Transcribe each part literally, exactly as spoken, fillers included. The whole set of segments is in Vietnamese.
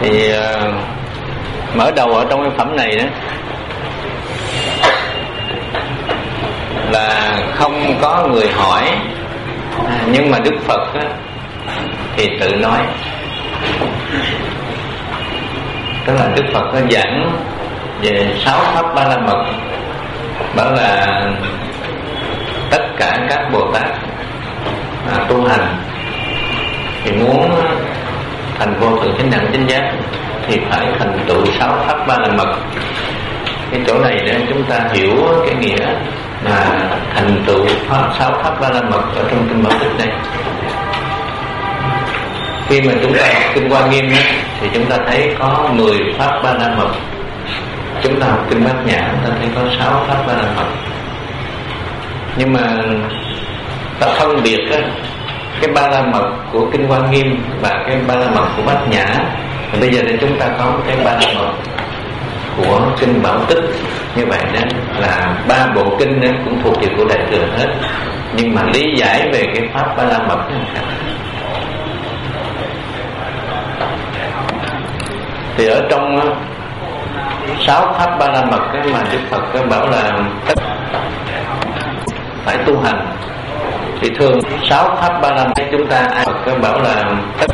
Thì uh, mở đầu ở trong cái phẩm này đó là không có người hỏi, nhưng mà Đức Phật đó, thì tự nói. Tức là Đức Phật nó giảng về sáu pháp ba la mật, bảo là tất cả các Bồ Tát à, tu hành thì muốn thành vô thượng chánh đẳng chánh giác thì phải thành tựu sáu pháp ba la mật. Cái chỗ này để chúng ta hiểu cái nghĩa là thành tựu pháp sáu pháp ba la mật ở trong kinh Bảo Tích này. Khi mà chúng ta học kinh Hoa Nghiêm thì chúng ta thấy có mười pháp ba la mật. Chúng ta học kinh Bát Nhã chúng ta thấy có sáu pháp ba la mật. Nhưng mà ta phân biệt á, cái ba la mật của kinh Hoa Nghiêm và cái ba la mật của Bát Nhã. Và bây giờ thì chúng ta có cái ba la mật của kinh Bảo Tích. Như vậy đó là ba bộ kinh đó cũng thuộc về của Đại Thừa hết, nhưng mà lý giải về cái pháp ba la mật đó khác. Thì ở trong sáu pháp ba la mật mà Đức Phật bảo là phải tu hành. Thì thường sáu pháp ba la mật chúng ta ai Phật bảo là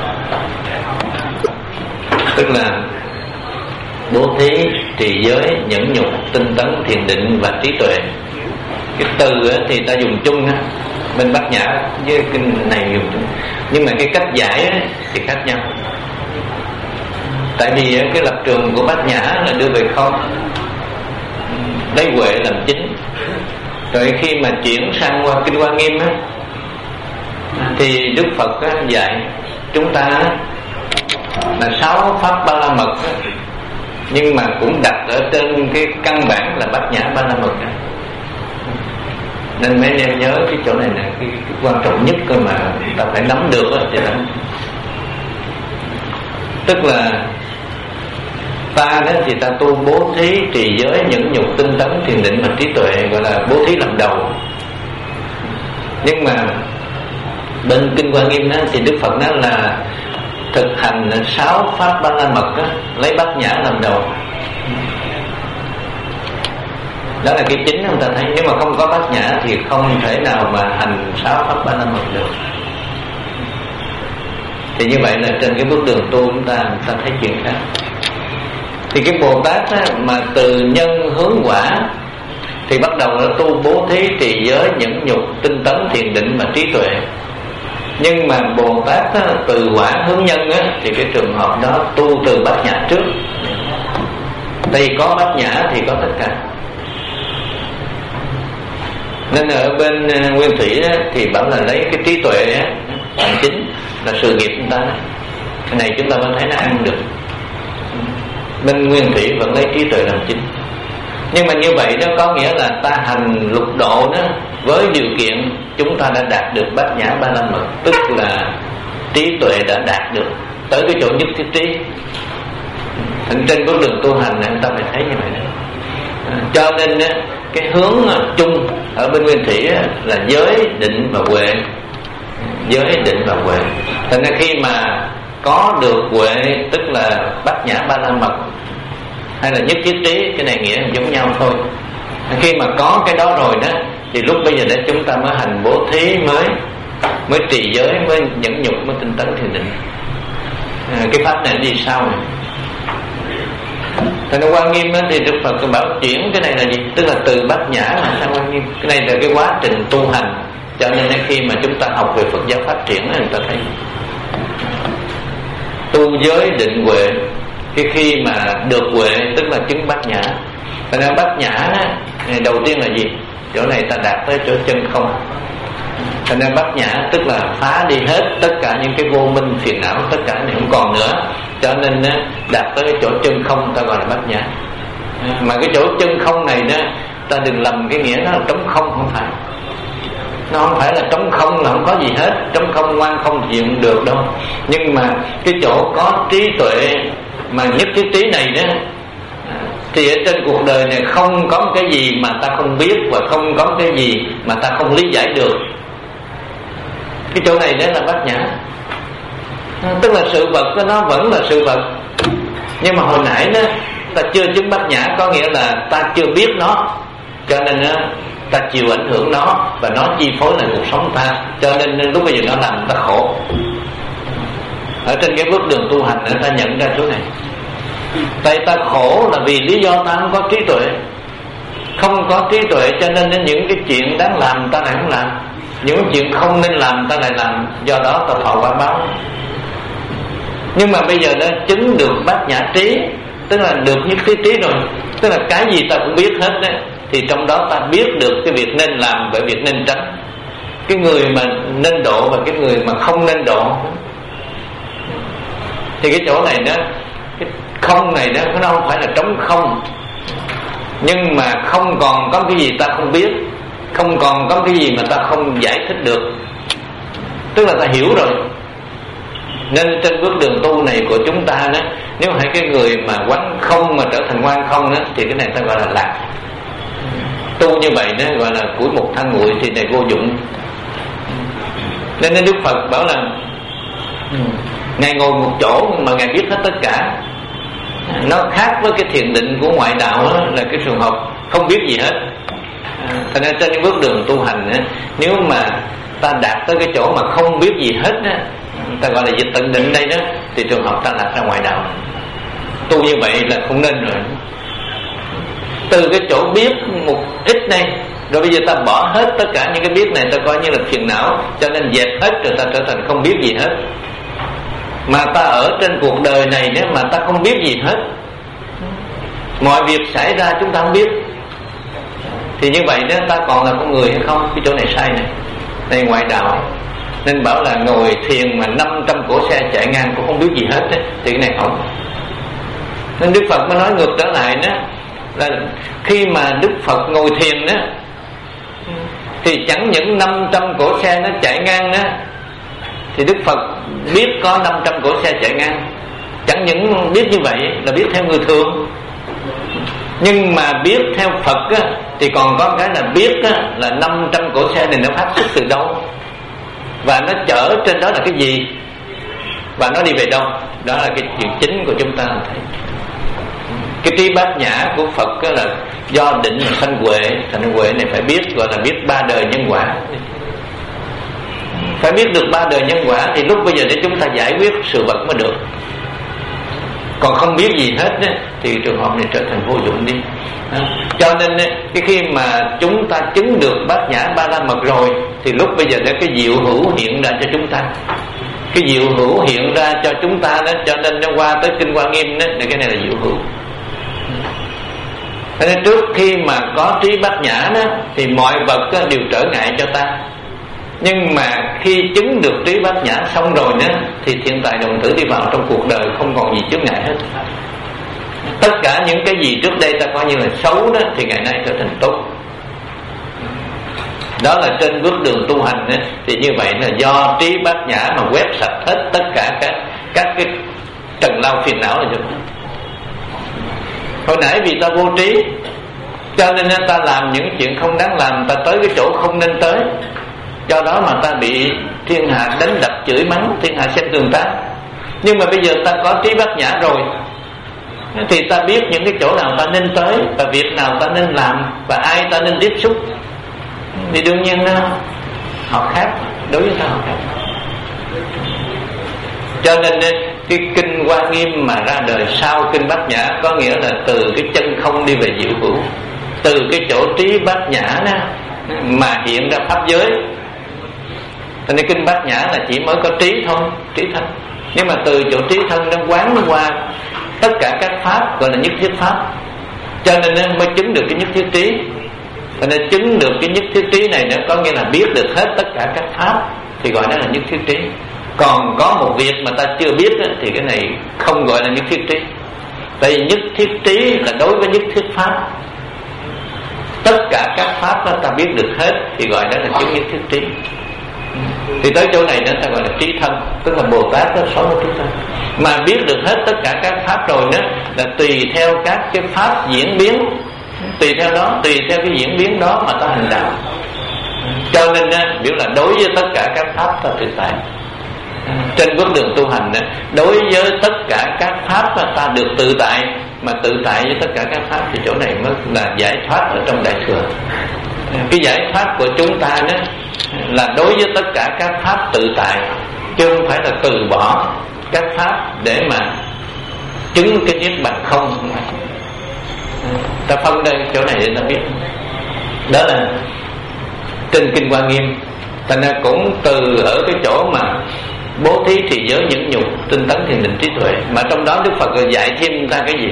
tức là bố thí, trì giới, nhẫn nhục, tinh tấn, thiền định và trí tuệ. Cái từ thì ta dùng chung, bên Bát Nhã với kinh này dùng chung, nhưng mà cái cách giải thì khác nhau. Tại vì cái lập trường của Bát Nhã là đưa về không, lấy huệ làm chính. Rồi khi mà chuyển sang qua kinh Hoa Nghiêm á, thì Đức Phật á, dạy chúng ta là sáu pháp ba la mật á, nhưng mà cũng đặt ở trên cái căn bản là Bát Nhã ba la mật đó. Nên mấy anh em nhớ cái chỗ này là cái, cái quan trọng nhất cơ mà ta phải nắm được đó, thì nắm. Tức là ta đó thì ta tu bố thí, trì giới, nhẫn nhục, tinh tấn, thiền định và trí tuệ, gọi là bố thí làm đầu. Nhưng mà bên kinh Hoa Nghiêm đó thì Đức Phật nói là thực hành sáu pháp ba la mật đó, lấy Bát Nhã làm đầu. Đó là cái chính chúng ta thấy. Nếu mà không có Bát Nhã thì không thể nào mà hành sáu pháp ba la mật được. Thì như vậy là trên cái bước đường tu chúng ta chúng ta thấy chuyện khác. Thì cái Bồ Tát á, mà từ nhân hướng quả thì bắt đầu là tu bố thí, trì giới, nhẫn nhục, tinh tấn, thiền định và trí tuệ. Nhưng mà Bồ Tát á, từ quả hướng nhân á, thì cái trường hợp đó tu từ Bát Nhã trước. Thì có Bát Nhã thì có tất cả. Nên ở bên Nguyên Thủy á, thì bảo là lấy cái trí tuệ á, làm chính, là sự nghiệp chúng ta. Cái này chúng ta mới thấy nó ăn được. Bên Nguyên Thủy vẫn lấy trí tuệ làm chính. Nhưng mà như vậy đó có nghĩa là ta hành lục độ đó, với điều kiện chúng ta đã đạt được Bát Nhã ba la mật, tức là trí tuệ đã đạt được tới cái chỗ nhất thiết trí. Thành trên con đường tu hành này chúng ta phải thấy như vậy đó. Cho nên đó, cái hướng chung ở bên Nguyên Thủy là giới, định và huệ. Giới, định và huệ. Thành ra khi mà có được huệ, tức là Bát Nhã ba la mật hay là nhất thiết trí, cái này nghĩa là giống nhau thôi. Khi mà có cái đó rồi đó thì lúc bây giờ để chúng ta mới hành bố thí, mới mới trì giới, mới nhẫn nhục, mới tinh tấn thiền định. À, cái pháp này đi sau này. Thành ra Hoa Nghiêm thì Đức Phật bảo chuyển cái này là gì? Tức là từ Bát Nhã mà sang Hoa Nghiêm. Cái này là cái quá trình tu hành. Cho nên khi mà chúng ta học về Phật giáo phát triển thì người ta thấy tu giới, định, huệ. Khi khi mà được huệ tức là chứng Bát Nhã. Thành ra Bát Nhã đầu tiên là gì? Chỗ này ta đạt tới chỗ chân không. Thành ra Bát Nhã tức là phá đi hết tất cả những cái vô minh phiền não, tất cả này không còn nữa. Cho nên đạt tới cái chỗ chân không ta gọi là Bát Nhã. Mà cái chỗ chân không này đó, ta đừng lầm cái nghĩa nó là trống không, không phải. Nó không phải là trống không là không có gì hết, trống không ngoan không gì cũng được đâu. Nhưng mà cái chỗ có trí tuệ mà nhất thiết trí này đó, thì ở trên cuộc đời này không có cái gì mà ta không biết, và không có cái gì mà ta không lý giải được. Cái chỗ này đó là Bát Nhã. Tức là sự vật của nó vẫn là sự vật, Nhưng mà hồi nãy đó ta chưa chứng bát nhã, có nghĩa là ta chưa biết nó, cho nên đó, ta chịu ảnh hưởng nó và nó chi phối lại cuộc sống ta, cho nên lúc bây giờ nó làm ta khổ. Ở trên cái bước đường tu hành ta nhận ra chỗ này. Tại ta khổ là vì lý do ta không có trí tuệ. Không có trí tuệ cho nên những cái chuyện đáng làm ta lại không làm, những chuyện không nên làm ta lại làm, do đó ta thọ quả báo. Nhưng mà bây giờ đã chứng được bát nhã trí, tức là được nhất thiết trí rồi, tức là cái gì ta cũng biết hết đấy, thì trong đó ta biết được cái việc nên làm và việc nên tránh, cái người mà nên độ và cái người mà không nên độ. Thì cái chỗ này đó, cái không này đó, nó không phải là trống không, nhưng mà không còn có cái gì ta không biết, không còn có cái gì mà ta không giải thích được, tức là ta hiểu rồi. Nên trên bước đường tu này của chúng ta đó, nếu hai cái người mà quán không mà trở thành ngoan không đó, thì cái này ta gọi là lạc. Tu như vậy đó gọi là củi mục than nguội, thì này vô dụng. Nên Đức Phật bảo là Ngài ngồi một chỗ mà Ngài biết hết tất cả. Nó khác với cái thiền định của ngoại đạo đó, là cái trường hợp không biết gì hết. Thành ra trên bước đường tu hành đó, nếu mà ta đạt tới cái chỗ mà không biết gì hết đó, ta gọi là dịch tận định đây đó, thì trường hợp ta lạc ra ngoại đạo. Tu như vậy là không nên rồi. Từ cái chỗ biết một ít này, rồi bây giờ ta bỏ hết tất cả những cái biết này, ta coi như là phiền não, cho nên dẹp hết rồi ta trở thành không biết gì hết. Mà ta ở trên cuộc đời này nếu mà ta không biết gì hết, mọi việc xảy ra chúng ta không biết, thì như vậy đó ta còn là con người hay không? Cái chỗ này sai này, đây ngoại đạo. Nên bảo là ngồi thiền mà năm trăm cỗ xe chạy ngang cũng không biết gì hết đấy, thì cái này không. Nên Đức Phật mới nói ngược trở lại đó, là khi mà Đức Phật ngồi thiền đó, thì chẳng những năm trăm cỗ xe nó chạy ngang đó, thì Đức Phật biết có năm trăm cỗ xe chạy ngang. Chẳng những biết như vậy là biết theo người thường, nhưng mà biết theo Phật á, thì còn có cái là biết á, là năm trăm cỗ xe này nó phát xuất từ đâu, và nó chở trên đó là cái gì, và nó đi về đâu. Đó là cái chuyện chính của chúng ta thấy. Cái trí bát nhã của Phật là do định là sanh huệ. Thành huệ này phải biết, gọi là biết ba đời nhân quả. Phải biết được ba đời nhân quả thì lúc bây giờ để chúng ta giải quyết sự vật mới được. Còn không biết gì hết đó, thì trường hợp này trở thành vô dụng đi. Cho nên cái khi mà chúng ta chứng được bát nhã ba la mật rồi, thì lúc bây giờ để cái diệu hữu hiện ra cho chúng ta. Cái diệu hữu hiện ra cho chúng ta đó, cho nên nó qua tới Kinh Hoa Nghiêm đó, thì cái này là diệu hữu. Thế nên trước khi mà có trí bát nhã đó, thì mọi vật đó đều trở ngại cho ta. Nhưng mà khi chứng được trí bát nhã xong rồi đó, thì thiện tài đồng tử đi vào trong cuộc đời không còn gì chướng ngại hết. Tất cả những cái gì trước đây ta coi như là xấu đó, thì ngày nay trở thành tốt. Đó là trên bước đường tu hành đó, thì như vậy là do trí bát nhã mà quét sạch hết tất cả các, các cái trần lao phiền não là cho ta. Hồi nãy vì ta vô trí, cho nên ta làm những chuyện không đáng làm, ta tới cái chỗ không nên tới, do đó mà ta bị thiên hạ đánh đập chửi mắng, thiên hạ xem thường ta. Nhưng mà bây giờ ta có trí bát nhã rồi, thì ta biết những cái chỗ nào ta nên tới, và việc nào ta nên làm, và ai ta nên tiếp xúc. Thì đương nhiên họ khác, đối với ta họ khác. Cho nên cái Kinh Hoa Nghiêm mà ra đời sau Kinh Bát Nhã, có nghĩa là từ cái chân không đi về diệu hữu, từ cái chỗ trí bát nhã đó mà hiện ra pháp giới. Cho nên Kinh Bát Nhã là chỉ mới có trí thôi, trí thân. Nhưng mà từ chỗ trí thân nó quán qua tất cả các pháp, gọi là nhất thiết pháp, cho nên mới chứng được cái nhất thiết trí. Cho nên chứng được cái nhất thiết trí này nó có nghĩa là biết được hết tất cả các pháp, thì gọi đó là nhất thiết trí. Còn có một việc mà ta chưa biết đó, thì cái này không gọi là nhất thiết trí. Tại vì nhất thiết trí là đối với nhất thiết pháp. Tất cả các pháp đó ta biết được hết, thì gọi đó là chứng nhất thiết trí. Thì tới chỗ này đó ta gọi là trí thân, tức là Bồ Tát đó sống với chúng ta. Mà biết được hết tất cả các pháp rồi đó, là tùy theo các cái pháp diễn biến, tùy theo đó, tùy theo cái diễn biến đó mà ta hành đạo. Cho nên biểu là đối với tất cả các pháp ta tự tại. Trên bước đường tu hành đó, đối với tất cả các pháp ta được tự tại, mà tự tại với tất cả các pháp thì chỗ này mới là giải thoát ở trong Đại Thừa. Cái giải thoát của chúng ta đó là đối với tất cả các pháp tự tại, chứ không phải là từ bỏ các pháp để mà chứng cái niết bàn không. Ta phân đây chỗ này để ta biết. Đó là trên Kinh Hoa Nghiêm. Thành ra cũng từ ở cái chỗ mà bố thí trì giới nhẫn nhục, tinh tấn thiền định trí tuệ, mà trong đó Đức Phật dạy thêm ta cái gì?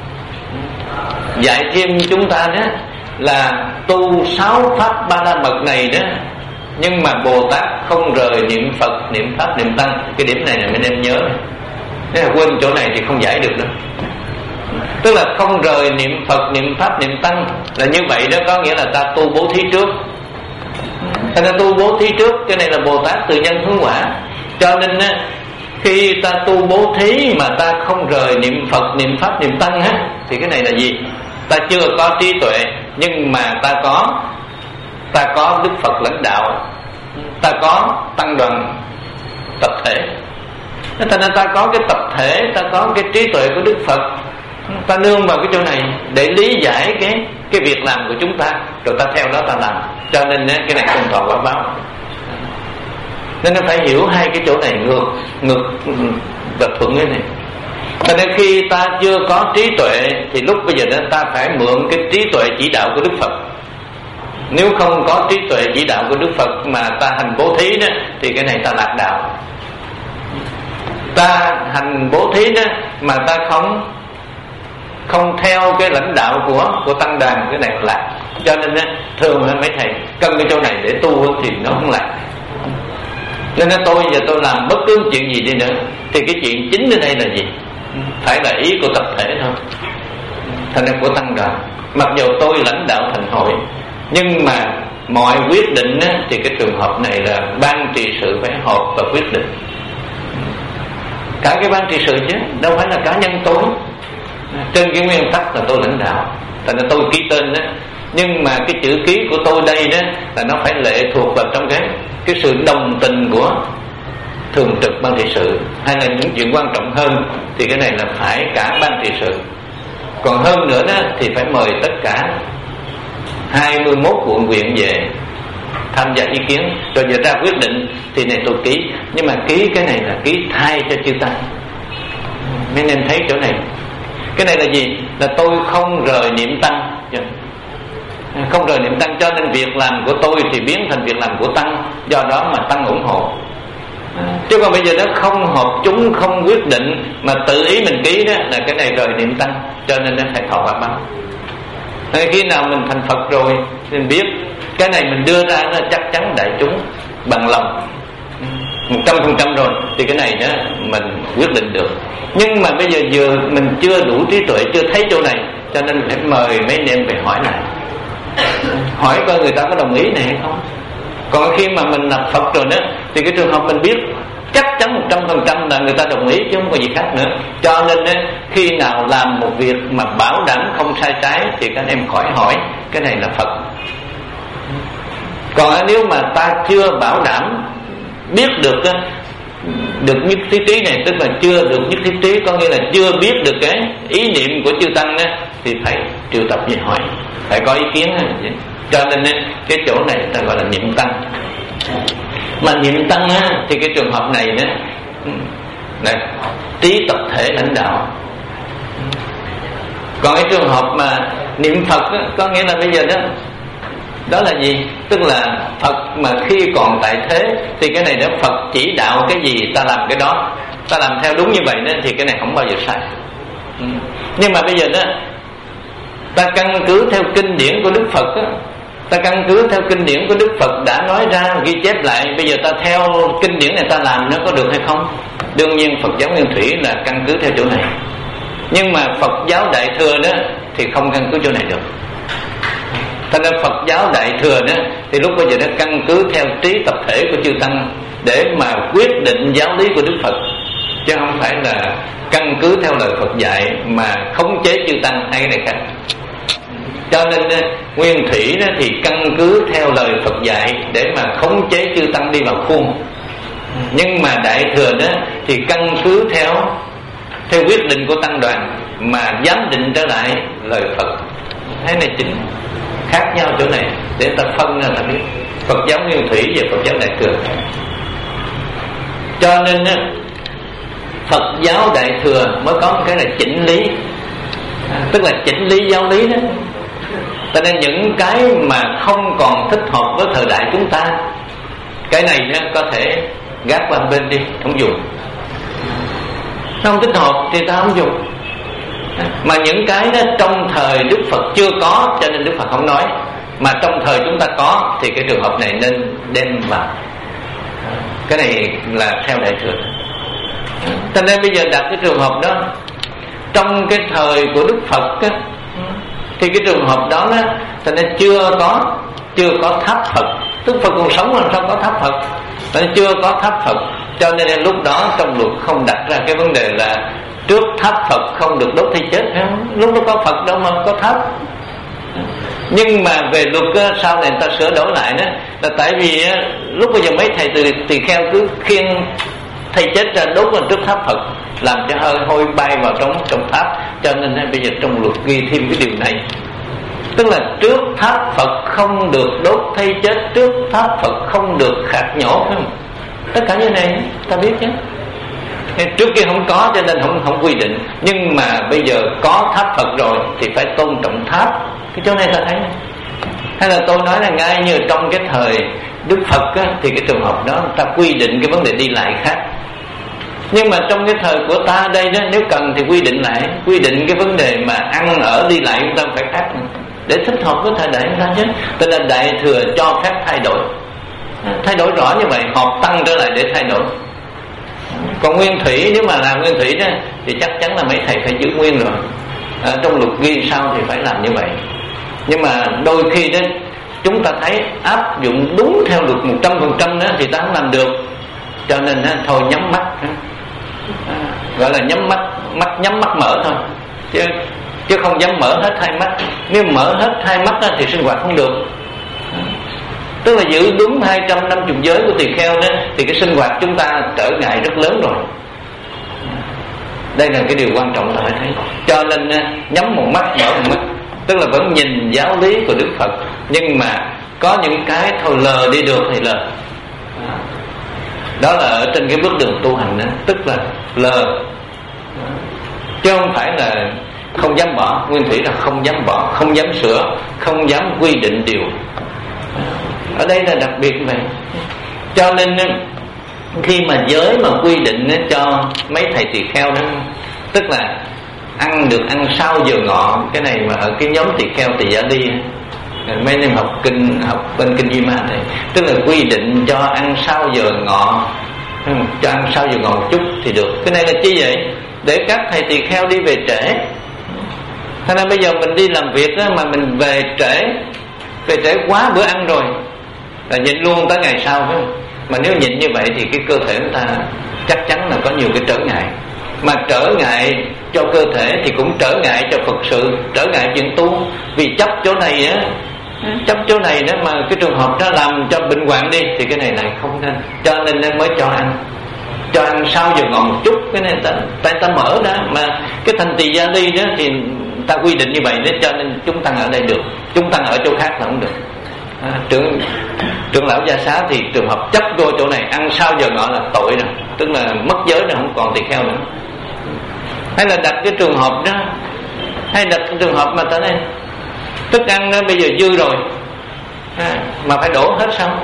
Dạy thêm chúng ta đó là tu sáu pháp ba la mật này đó. Nhưng mà Bồ Tát không rời niệm Phật, niệm Pháp, niệm Tăng. Cái điểm này là mình em nhớ. Nếu mà quên chỗ này thì không giải được đâu. Tức là không rời niệm Phật, niệm Pháp, niệm Tăng là như vậy đó, có nghĩa là ta tu bố thí trước. Ta tu bố thí trước, cái này là Bồ Tát từ nhân hướng quả. Cho nên á, khi ta tu bố thí mà ta không rời niệm Phật, niệm Pháp, niệm Tăng á, thì cái này là gì? Ta chưa có trí tuệ, nhưng mà ta có ta có Đức Phật lãnh đạo, ta có tăng đoàn tập thể. Thành ra ta có cái tập thể, ta có cái trí tuệ của Đức Phật, ta nương vào cái chỗ này để lý giải cái cái việc làm của chúng ta, rồi ta theo đó ta làm. Cho nên cái này không thọ quả báo. Nên nó phải hiểu hai cái chỗ này ngược ngược và thuận cái này. Cho nên khi ta chưa có trí tuệ thì lúc bây giờ đó ta phải mượn cái trí tuệ chỉ đạo của Đức Phật. Nếu không có trí tuệ chỉ đạo của Đức Phật mà ta hành bố thí đó, thì cái này ta lạc đạo. Ta hành bố thí đó mà ta không không theo cái lãnh đạo của của tăng đoàn, cái này lạc. Cho nên đó, thường mấy thầy cân cái chỗ này để tu thì nó không lạc. Nên tôi giờ tôi làm bất cứ chuyện gì đi nữa thì cái chuyện chính ở đây là gì? Phải là ý của tập thể thôi, thành ra của tăng đoàn. Mặc dù tôi lãnh đạo thành hội, nhưng mà mọi quyết định á, thì cái trường hợp này là ban trị sự phải họp và quyết định. Cả cái ban trị sự chứ đâu phải là cá nhân tôi. Trên cái nguyên tắc là tôi lãnh đạo, thành ra tôi ký tên đó. Nhưng mà cái chữ ký của tôi đây đó là nó phải lệ thuộc vào trong cái cái sự đồng tình của thường trực ban trị sự, hay là những chuyện quan trọng hơn thì cái này là phải cả ban trị sự. Còn hơn nữa đó thì phải mời tất cả hai mươi mốt quận huyện về tham gia ý kiến, rồi giờ ra quyết định thì này tôi ký. Nhưng mà ký cái này là ký thay cho chư tăng. Mấy nên thấy chỗ này, cái này là gì? Là tôi không rời niệm tăng, không rời niệm tăng. Cho nên việc làm của tôi thì biến thành việc làm của tăng, do đó mà tăng ủng hộ. Chứ còn bây giờ nó không hợp chúng, không quyết định mà tự ý mình ký đó, là cái này rời niệm tăng. Cho nên nó phải thọ quả báo. Khi nào mình thành Phật rồi thì mình biết cái này mình đưa ra nó chắc chắn đại chúng bằng lòng một trăm phần trăm rồi, thì cái này đó mình quyết định được. Nhưng mà bây giờ vừa mình chưa đủ trí tuệ, chưa thấy chỗ này, cho nên phải mời mấy anh em về hỏi lại, hỏi coi người ta có đồng ý này hay không. Còn khi mà mình lập Phật rồi đó thì cái trường hợp mình biết chắc chắn một trăm phần trăm là người ta đồng ý, chứ không có gì khác nữa. Cho nên đó, khi nào làm một việc mà bảo đảm không sai trái thì các em khỏi hỏi, cái này là Phật. Còn nếu mà ta chưa bảo đảm biết được được nhất thiết trí này, tức là chưa được nhất thiết trí, có nghĩa là chưa biết được cái ý niệm của chư tăng đó, thì phải triệu tập về hỏi, phải có ý kiến. Cho nên cái chỗ này ta gọi là niệm tăng. Mà niệm tăng á, thì cái trường hợp này đó là trí tập thể lãnh đạo. Còn cái trường hợp mà niệm Phật á, có nghĩa là bây giờ đó đó là gì? Tức là Phật mà khi còn tại thế thì cái này đó Phật chỉ đạo cái gì ta làm cái đó, ta làm theo đúng như vậy đó, thì cái này không bao giờ sai. Nhưng mà bây giờ đó ta căn cứ theo kinh điển của Đức Phật á, ta căn cứ theo kinh điển của Đức Phật đã nói ra, ghi chép lại, bây giờ ta theo kinh điển này ta làm nó có được hay không? Đương nhiên Phật giáo Nguyên Thủy là căn cứ theo chỗ này. Nhưng mà Phật giáo Đại Thừa đó thì không căn cứ chỗ này được. Thành ra Phật giáo Đại Thừa đó thì lúc bây giờ nó căn cứ theo trí tập thể của chư tăng để mà quyết định giáo lý của Đức Phật, chứ không phải là căn cứ theo lời Phật dạy mà khống chế chư tăng hay cái này khác. Cho nên Nguyên Thủy đó thì căn cứ theo lời Phật dạy để mà khống chế chư tăng đi vào khuôn. Nhưng mà đại thừa đó thì căn cứ theo theo quyết định của tăng đoàn mà giám định trở lại lời Phật. Thế này chính khác nhau chỗ này để ta phân ra là biết Phật giáo Nguyên Thủy và Phật giáo Đại Thừa. Cho nên á, Phật giáo Đại Thừa mới có một cái là chỉnh lý, tức là chỉnh lý giáo lý đó. Cho nên những cái mà không còn thích hợp với thời đại chúng ta, cái này nó có thể gác qua bên đi, không dùng. Nó không thích hợp thì ta không dùng. Mà những cái đó trong thời Đức Phật chưa có, cho nên Đức Phật không nói. Mà trong thời chúng ta có thì cái trường hợp này nên đem vào. Cái này là theo Đại Thừa. Cho nên bây giờ đặt cái trường hợp đó trong cái thời của Đức Phật á, thì cái trường hợp đó á, cho nên chưa có chưa có tháp Phật. Đức Phật còn sống làm sao có tháp Phật? Nên chưa có tháp Phật, cho nên lúc đó trong luật không đặt ra cái vấn đề là trước tháp Phật không được đốt thi chết. Lúc đó có Phật đâu mà có tháp. Nhưng mà về luật á, sau này người ta sửa đổi lại đó là tại vì á, lúc bây giờ mấy thầy từ tỳ kheo cứ khiêng thầy chết ra đốt lên trước tháp Phật, làm cho hơi hôi bay vào trong trong tháp. Cho nên á, bây giờ trong luật ghi thêm cái điều này, tức là trước tháp Phật không được đốt thây chết, trước tháp Phật không được khạc nhổ, phải không? Tất cả như này ta biết chứ. Trước kia không có cho nên không không quy định, nhưng mà bây giờ có tháp Phật rồi thì phải tôn trọng tháp. Cái chỗ này ta thấy này. Hay là tôi nói là ngay như trong cái thời Đức Phật á, thì cái trường hợp đó ta quy định cái vấn đề đi lại khác. Nhưng mà trong cái thời của ta đây đó, nếu cần thì quy định lại, quy định cái vấn đề mà ăn ở đi lại chúng ta phải khác nữa, để thích hợp với thời đại chúng ta chứ. Cho nên Đại Thừa cho phép thay đổi, thay đổi rõ như vậy, họp tăng trở lại để thay đổi. Còn Nguyên Thủy, nếu mà làm Nguyên Thủy đó thì chắc chắn là mấy thầy phải giữ nguyên rồi. À, trong luật ghi sao thì phải làm như vậy. Nhưng mà đôi khi đó chúng ta thấy áp dụng đúng theo luật một trăm phần trăm đó thì ta không làm được. Cho nên đó, thôi nhắm mắt, à, gọi là nhắm mắt, mắt nhắm mắt mở thôi, chứ chứ không dám mở hết hai mắt. Nếu mở hết hai mắt đó, thì sinh hoạt không được. Tức là giữ đúng hai trăm năm mươi giới của tỳ kheo đó thì cái sinh hoạt chúng ta trở ngại rất lớn rồi. Đây là cái điều quan trọng ta phải thấy. Cho nên nhắm một mắt mở một mắt, tức là vẫn nhìn giáo lý của Đức Phật, nhưng mà có những cái thôi lờ đi được thì lờ. Đó là ở trên cái bước đường tu hành đó, tức là lờ, chứ không phải là không dám bỏ. Nguyên Thủy là không dám bỏ, không dám sửa, không dám quy định điều. Ở đây là đặc biệt vậy. Cho nên khi mà giới mà quy định cho mấy thầy tỳ kheo đó, tức là ăn được ăn sau giờ ngọ. Cái này mà ở cái nhóm tỳ kheo Tỳ Gia Ly, mấy em học kinh, học bên kinh Di Ma này, tức là quy định cho ăn sau giờ ngọ, cho ăn sau giờ ngọ một chút thì được. Cái này là chi vậy? Để các thầy tỳ kheo đi về trễ. Thế nên bây giờ mình đi làm việc đó, mà mình về trễ, về trễ quá bữa ăn rồi là nhịn luôn tới ngày sau, phải không? Mà nếu nhịn như vậy thì cái cơ thể chúng ta chắc chắn là có nhiều cái trở ngại. Mà trở ngại cho cơ thể thì cũng trở ngại cho Phật sự, trở ngại chuyện tu. Vì chấp chỗ này á, chấp chỗ này đó mà cái trường hợp đó làm cho bệnh hoạn đi thì cái này này không nên. Cho nên nên mới cho ăn, cho ăn sau giờ ngọ một chút. Cái này ta, tại ta mở đó. Mà cái thành Tỳ Gia Ly đó thì ta quy định như vậy đó, cho nên chúng tăng ở đây được, chúng tăng ở chỗ khác là không được. À, trưởng trưởng lão Gia Xá thì trường hợp chấp vô chỗ này ăn sau giờ ngọ là tội rồi, tức là mất giới rồi, không còn tỳ kheo nữa. Hay là đặt cái trường hợp đó, hay đặt cái trường hợp mà ta đây thức ăn đó bây giờ dư rồi, à, mà phải đổ hết sao?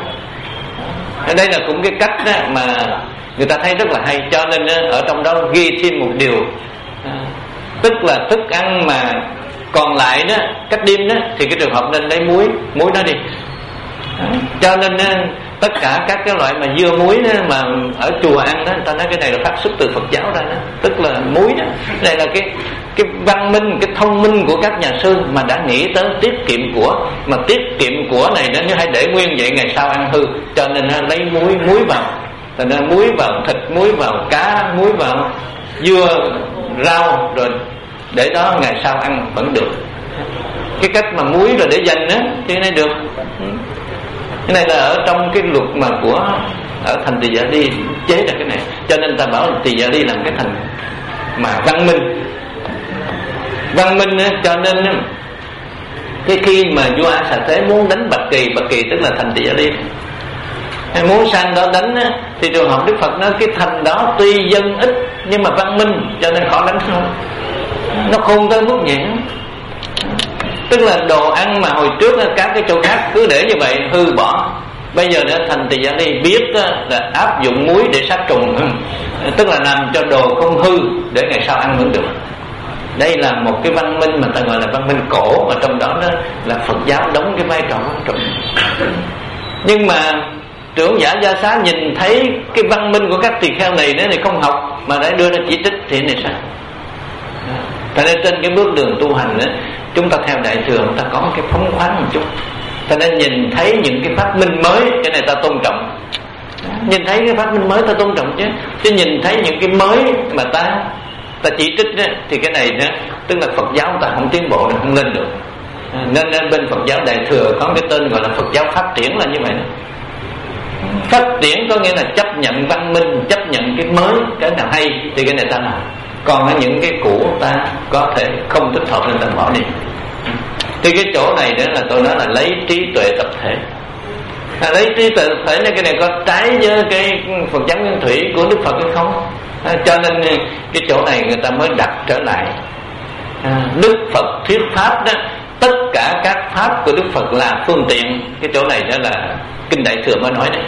Ở đây là cũng cái cách đó mà người ta thấy rất là hay. Cho nên ở trong đó ghi thêm một điều, à, tức là thức ăn mà còn lại đó, cách đêm đó thì cái trường hợp nên lấy muối, muối nó đi. Đó. Cho nên tất cả các cái loại mà dưa muối đó mà ở chùa ăn đó, người ta nói cái này là phát xuất từ Phật giáo ra đó, tức là muối đó. Cái này là cái cái văn minh, cái thông minh của các nhà sư mà đã nghĩ tới tiết kiệm của, mà tiết kiệm của này đó, nếu hay để nguyên vậy ngày sau ăn hư, cho nên lấy muối muối vào, cho nên muối vào thịt, muối vào cá, muối vào dưa, rau rồi để đó ngày sau ăn vẫn được. Cái cách mà muối rồi để dành á thì cái này được. Cái này là ở trong cái luật mà của ở thành Tỳ Giả Đi chế ra cái này, cho nên ta bảo là Tỳ Giả Đi làm cái thành mà văn minh. Văn minh cho nên cái khi mà vua A Xà Thế muốn đánh Bạch Kỳ, Bạch Kỳ tức là thành Tỳ Giả Đi, hay muốn sang đó đánh thì trường hợp Đức Phật nói cái thành đó tuy dân ít nhưng mà văn minh, cho nên khó đánh hơn. Nó khôn tới mức nhẹ, tức là đồ ăn mà hồi trước các cái chỗ khác cứ để như vậy hư bỏ, bây giờ nữa thành Tỳ Giả Đi biết là áp dụng muối để sát trùng, tức là làm cho đồ không hư để ngày sau ăn vẫn được. Đây là một cái văn minh mà ta gọi là văn minh cổ, mà trong đó đó là Phật giáo đóng cái vai trò quan trọng. Nhưng mà trưởng giả Gia Xá nhìn thấy cái văn minh của các tỳ kheo này này không học mà đã đưa ra chỉ trích thì này sao? Tại nên trên cái bước đường tu hành đó, chúng ta theo Đại Thừa chúng ta có cái phóng khoáng một chút. Ta nên nhìn thấy những cái phát minh mới, cái này ta tôn trọng. Nhìn thấy cái phát minh mới ta tôn trọng chứ. Chứ nhìn thấy những cái mới mà ta ta chỉ trích đó, thì cái này đó, tức là Phật giáo ta không tiến bộ, không lên được. Nên, nên bên Phật giáo Đại Thừa có cái tên gọi là Phật giáo phát triển là như vậy đó. Phát triển có nghĩa là chấp nhận văn minh, chấp nhận cái mới, cái nào hay thì cái này ta làm. Còn ở những cái cũ ta có thể không thích hợp nên ta bỏ đi. Thì cái chỗ này đó là tôi nói là lấy trí tuệ tập thể. À, lấy trí tuệ tập thể này, cái này có trái với cái Phật giáo Nguyên Thủy của Đức Phật hay không? À, cho nên cái chỗ này người ta mới đặt trở lại. À, Đức Phật thuyết pháp đó, tất cả các pháp của Đức Phật là phương tiện. Cái chỗ này đó là Kinh Đại Thừa mới nói đấy.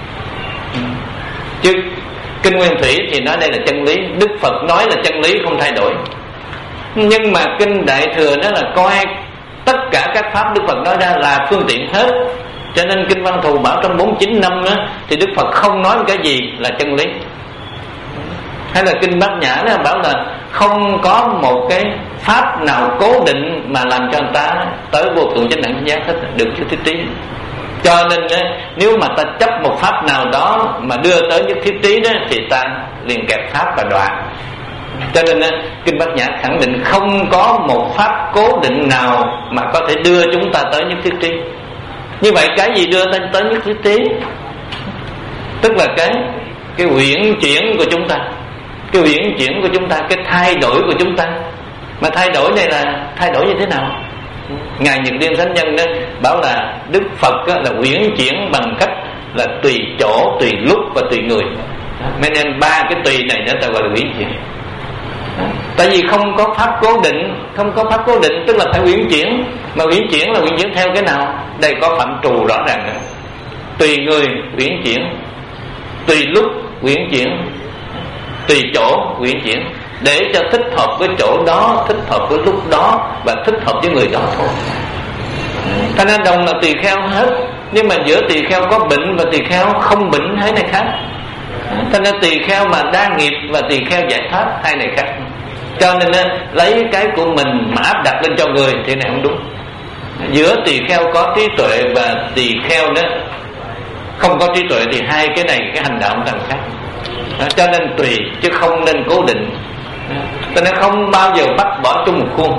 Chứ Kinh Nguyên Thủy thì nói đây là chân lý, Đức Phật nói là chân lý không thay đổi. Nhưng mà Kinh Đại Thừa đó là coi tất cả các pháp Đức Phật nói ra là phương tiện hết. Cho nên Kinh Văn Thù bảo trong bốn mươi chín năm đó, thì Đức Phật không nói cái gì là chân lý. Hay là Kinh Bát Nhã đó bảo là không có một cái pháp nào cố định mà làm cho người ta tới vô thượng chánh đẳng giác hết, được chứ thiết trí. Cho nên nếu mà ta chấp một pháp nào đó mà đưa tới nhất thiết trí đó, thì ta liền kẹp pháp và đọa. Cho nên Kinh Bát Nhã khẳng định không có một pháp cố định nào mà có thể đưa chúng ta tới nhất thiết trí. Như vậy cái gì đưa ta tới nhất thiết trí? Tức là cái cái uyển chuyển của chúng ta, cái uyển chuyển của chúng ta, cái thay đổi của chúng ta. Mà thay đổi này là thay đổi như thế nào? Ngài Nhật Liên Thánh Nhân đó bảo là Đức Phật là uyển chuyển bằng cách là tùy chỗ, tùy lúc và tùy người. Nên ba cái tùy này đó ta gọi là uyển chuyển. Tại vì không có pháp cố định, không có pháp cố định tức là phải uyển chuyển. Mà uyển chuyển là uyển chuyển theo cái nào? Đây có phạm trù rõ ràng nữa. Tùy người uyển chuyển, tùy lúc uyển chuyển, tùy chỗ uyển chuyển, để cho thích hợp với chỗ đó, thích hợp với lúc đó và thích hợp với người đó thôi. Thành ra đồng là tỳ kheo hết, nhưng mà giữa tỳ kheo có bệnh và tỳ kheo không bệnh hai này khác. Thành ra tỳ kheo mà đa nghiệp và tỳ kheo giải thoát hai này khác. Cho nên lấy cái của mình mà áp đặt lên cho người thì này không đúng. Giữa tỳ kheo có trí tuệ và tỳ kheo đó không có trí tuệ thì hai cái này cái hành động càng khác. Cho nên tùy chứ không nên cố định. Cho nên không bao giờ bắt bỏ chung một khuôn.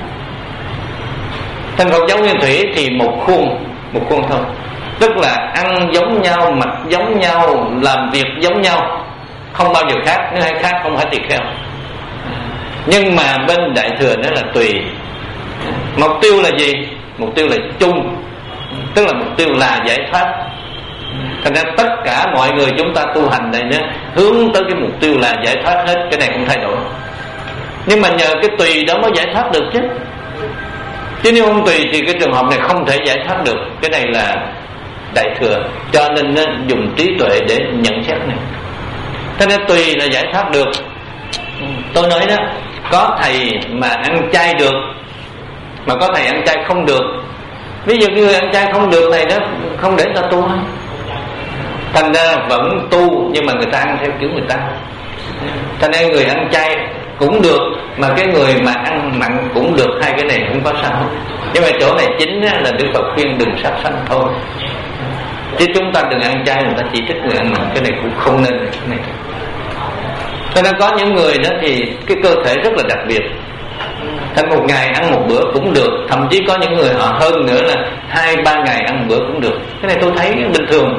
Thành Phật giáo Nguyên Thủy thì một khuôn, một khuôn thôi. Tức là ăn giống nhau, mặc giống nhau, làm việc giống nhau, không bao giờ khác. Nếu hay khác không phải tỳ kheo. Nhưng mà bên Đại Thừa đó là tùy. Mục tiêu là gì? Mục tiêu là chung, tức là mục tiêu là giải thoát. Thành ra tất cả mọi người chúng ta tu hành này nữa hướng tới cái mục tiêu là giải thoát hết. Cái này không thay đổi. Nhưng mà nhờ cái tùy đó mới giải thoát được chứ. Chứ nếu không tùy thì cái trường hợp này không thể giải thoát được. Cái này là Đại Thừa. Cho nên dùng trí tuệ để nhận xét này. Thế nên tùy là giải thoát được. Tôi nói đó, có thầy mà ăn chay được, mà có thầy ăn chay không được. Ví dụ như người ăn chay không được này đó, không để ta tu hay. Thành ra vẫn tu nhưng mà người ta ăn theo kiểu người ta. Thành ra người ăn chay cũng được, mà cái người mà ăn mặn cũng được. Hai cái này không có sao. Nhưng mà chỗ này chính là Đức Phật khuyên đừng sát sanh thôi. Chứ chúng ta đừng ăn chay, người ta chỉ thích người ăn mặn. Cái này cũng không nên. Cái này. Cho nên có những người đó thì cái cơ thể rất là đặc biệt. Thành một ngày ăn một bữa cũng được. Thậm chí có những người họ hơn nữa là hai ba ngày ăn một bữa cũng được. Cái này tôi thấy bình thường.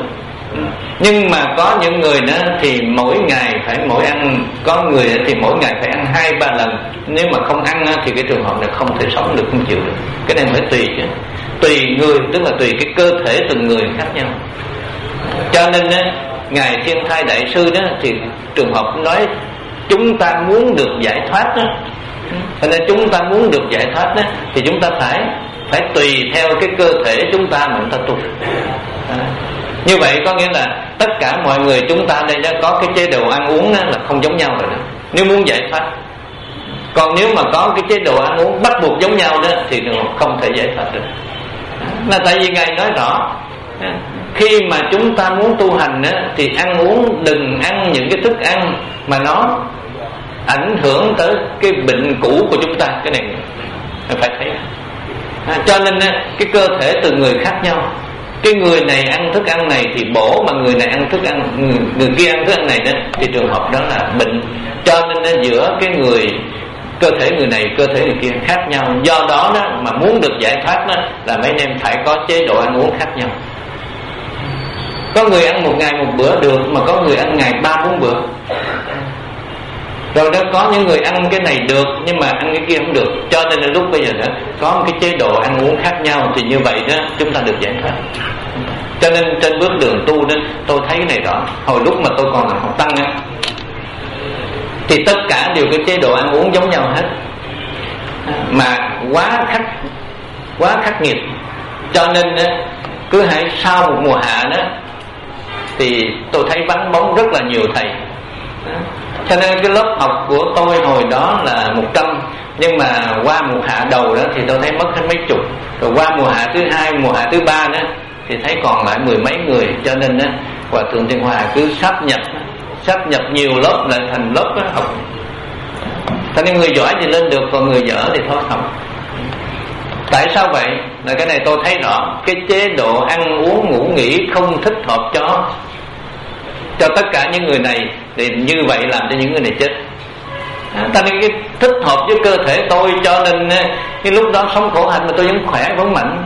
Nhưng mà có những người đó thì mỗi ngày phải mỗi ăn, có người thì mỗi ngày phải ăn hai ba lần. Nếu mà không ăn thì cái trường hợp này không thể sống được, không chịu được. Cái này phải tùy chứ, tùy người, tức là tùy cái cơ thể từng người khác nhau. Cho nên Ngài Thiên Thai Đại Sư đó thì trường hợp nói chúng ta muốn được giải thoát đó, cho nên chúng ta muốn được giải thoát đó thì chúng ta phải phải tùy theo cái cơ thể chúng ta mà chúng ta tu. À, như vậy có nghĩa là tất cả mọi người chúng ta đây đã có cái chế độ ăn uống đó là không giống nhau rồi đó, nếu muốn giải thoát. Còn nếu mà có cái chế độ ăn uống bắt buộc giống nhau đó thì không thể giải thoát được. Là tại vì Ngài nói rõ, khi mà chúng ta muốn tu hành đó, thì ăn uống đừng ăn những cái thức ăn mà nó ảnh hưởng tới cái bệnh cũ của chúng ta. Cái này phải thấy. À, cho nên cái cơ thể từ người khác nhau. Cái người này ăn thức ăn này thì bổ, mà người này ăn thức ăn người, người kia ăn thức ăn này đó, thì trường hợp đó là bệnh. Cho nên giữa cái người cơ thể người này, cơ thể người kia khác nhau. Do đó đó mà muốn được giải thoát đó là mấy anh em phải có chế độ ăn uống khác nhau. Có người ăn một ngày một bữa được, mà có người ăn ngày ba bốn bữa. Rồi đó có những người ăn cái này được nhưng mà ăn cái kia không được. Cho nên là lúc bây giờ đó có một cái chế độ ăn uống khác nhau, thì như vậy đó chúng ta được giải thoát. Cho nên trên bước đường tu đó tôi thấy cái này rõ. Hồi lúc mà tôi còn là học tăng á, thì tất cả đều cái chế độ ăn uống giống nhau hết, mà quá khắc quá khắc nghiệt. Cho nên đó, cứ hãy sau một mùa hạ đó thì tôi thấy vắng bóng rất là nhiều thầy. Cho nên cái lớp học của tôi hồi đó là một trăm, nhưng mà qua mùa hạ đầu đó thì tôi thấy mất hết mấy chục. Rồi qua mùa hạ thứ hai, mùa hạ thứ ba đó thì thấy còn lại mười mấy người. Cho nên đó Hòa Thượng Thiên Hòa cứ sáp nhập sáp nhập nhiều lớp lại thành lớp đó, học. Cho nên người giỏi thì lên được, còn người dở thì thôi không. Tại sao vậy? Là cái này tôi thấy rõ, cái chế độ ăn uống ngủ nghỉ không thích hợp cho cho tất cả những người này, thì như vậy làm cho những người này chết. À, ta nên cái thích hợp với cơ thể tôi, cho nên cái lúc đó sống khổ hạnh mà tôi vẫn khỏe, vẫn mạnh.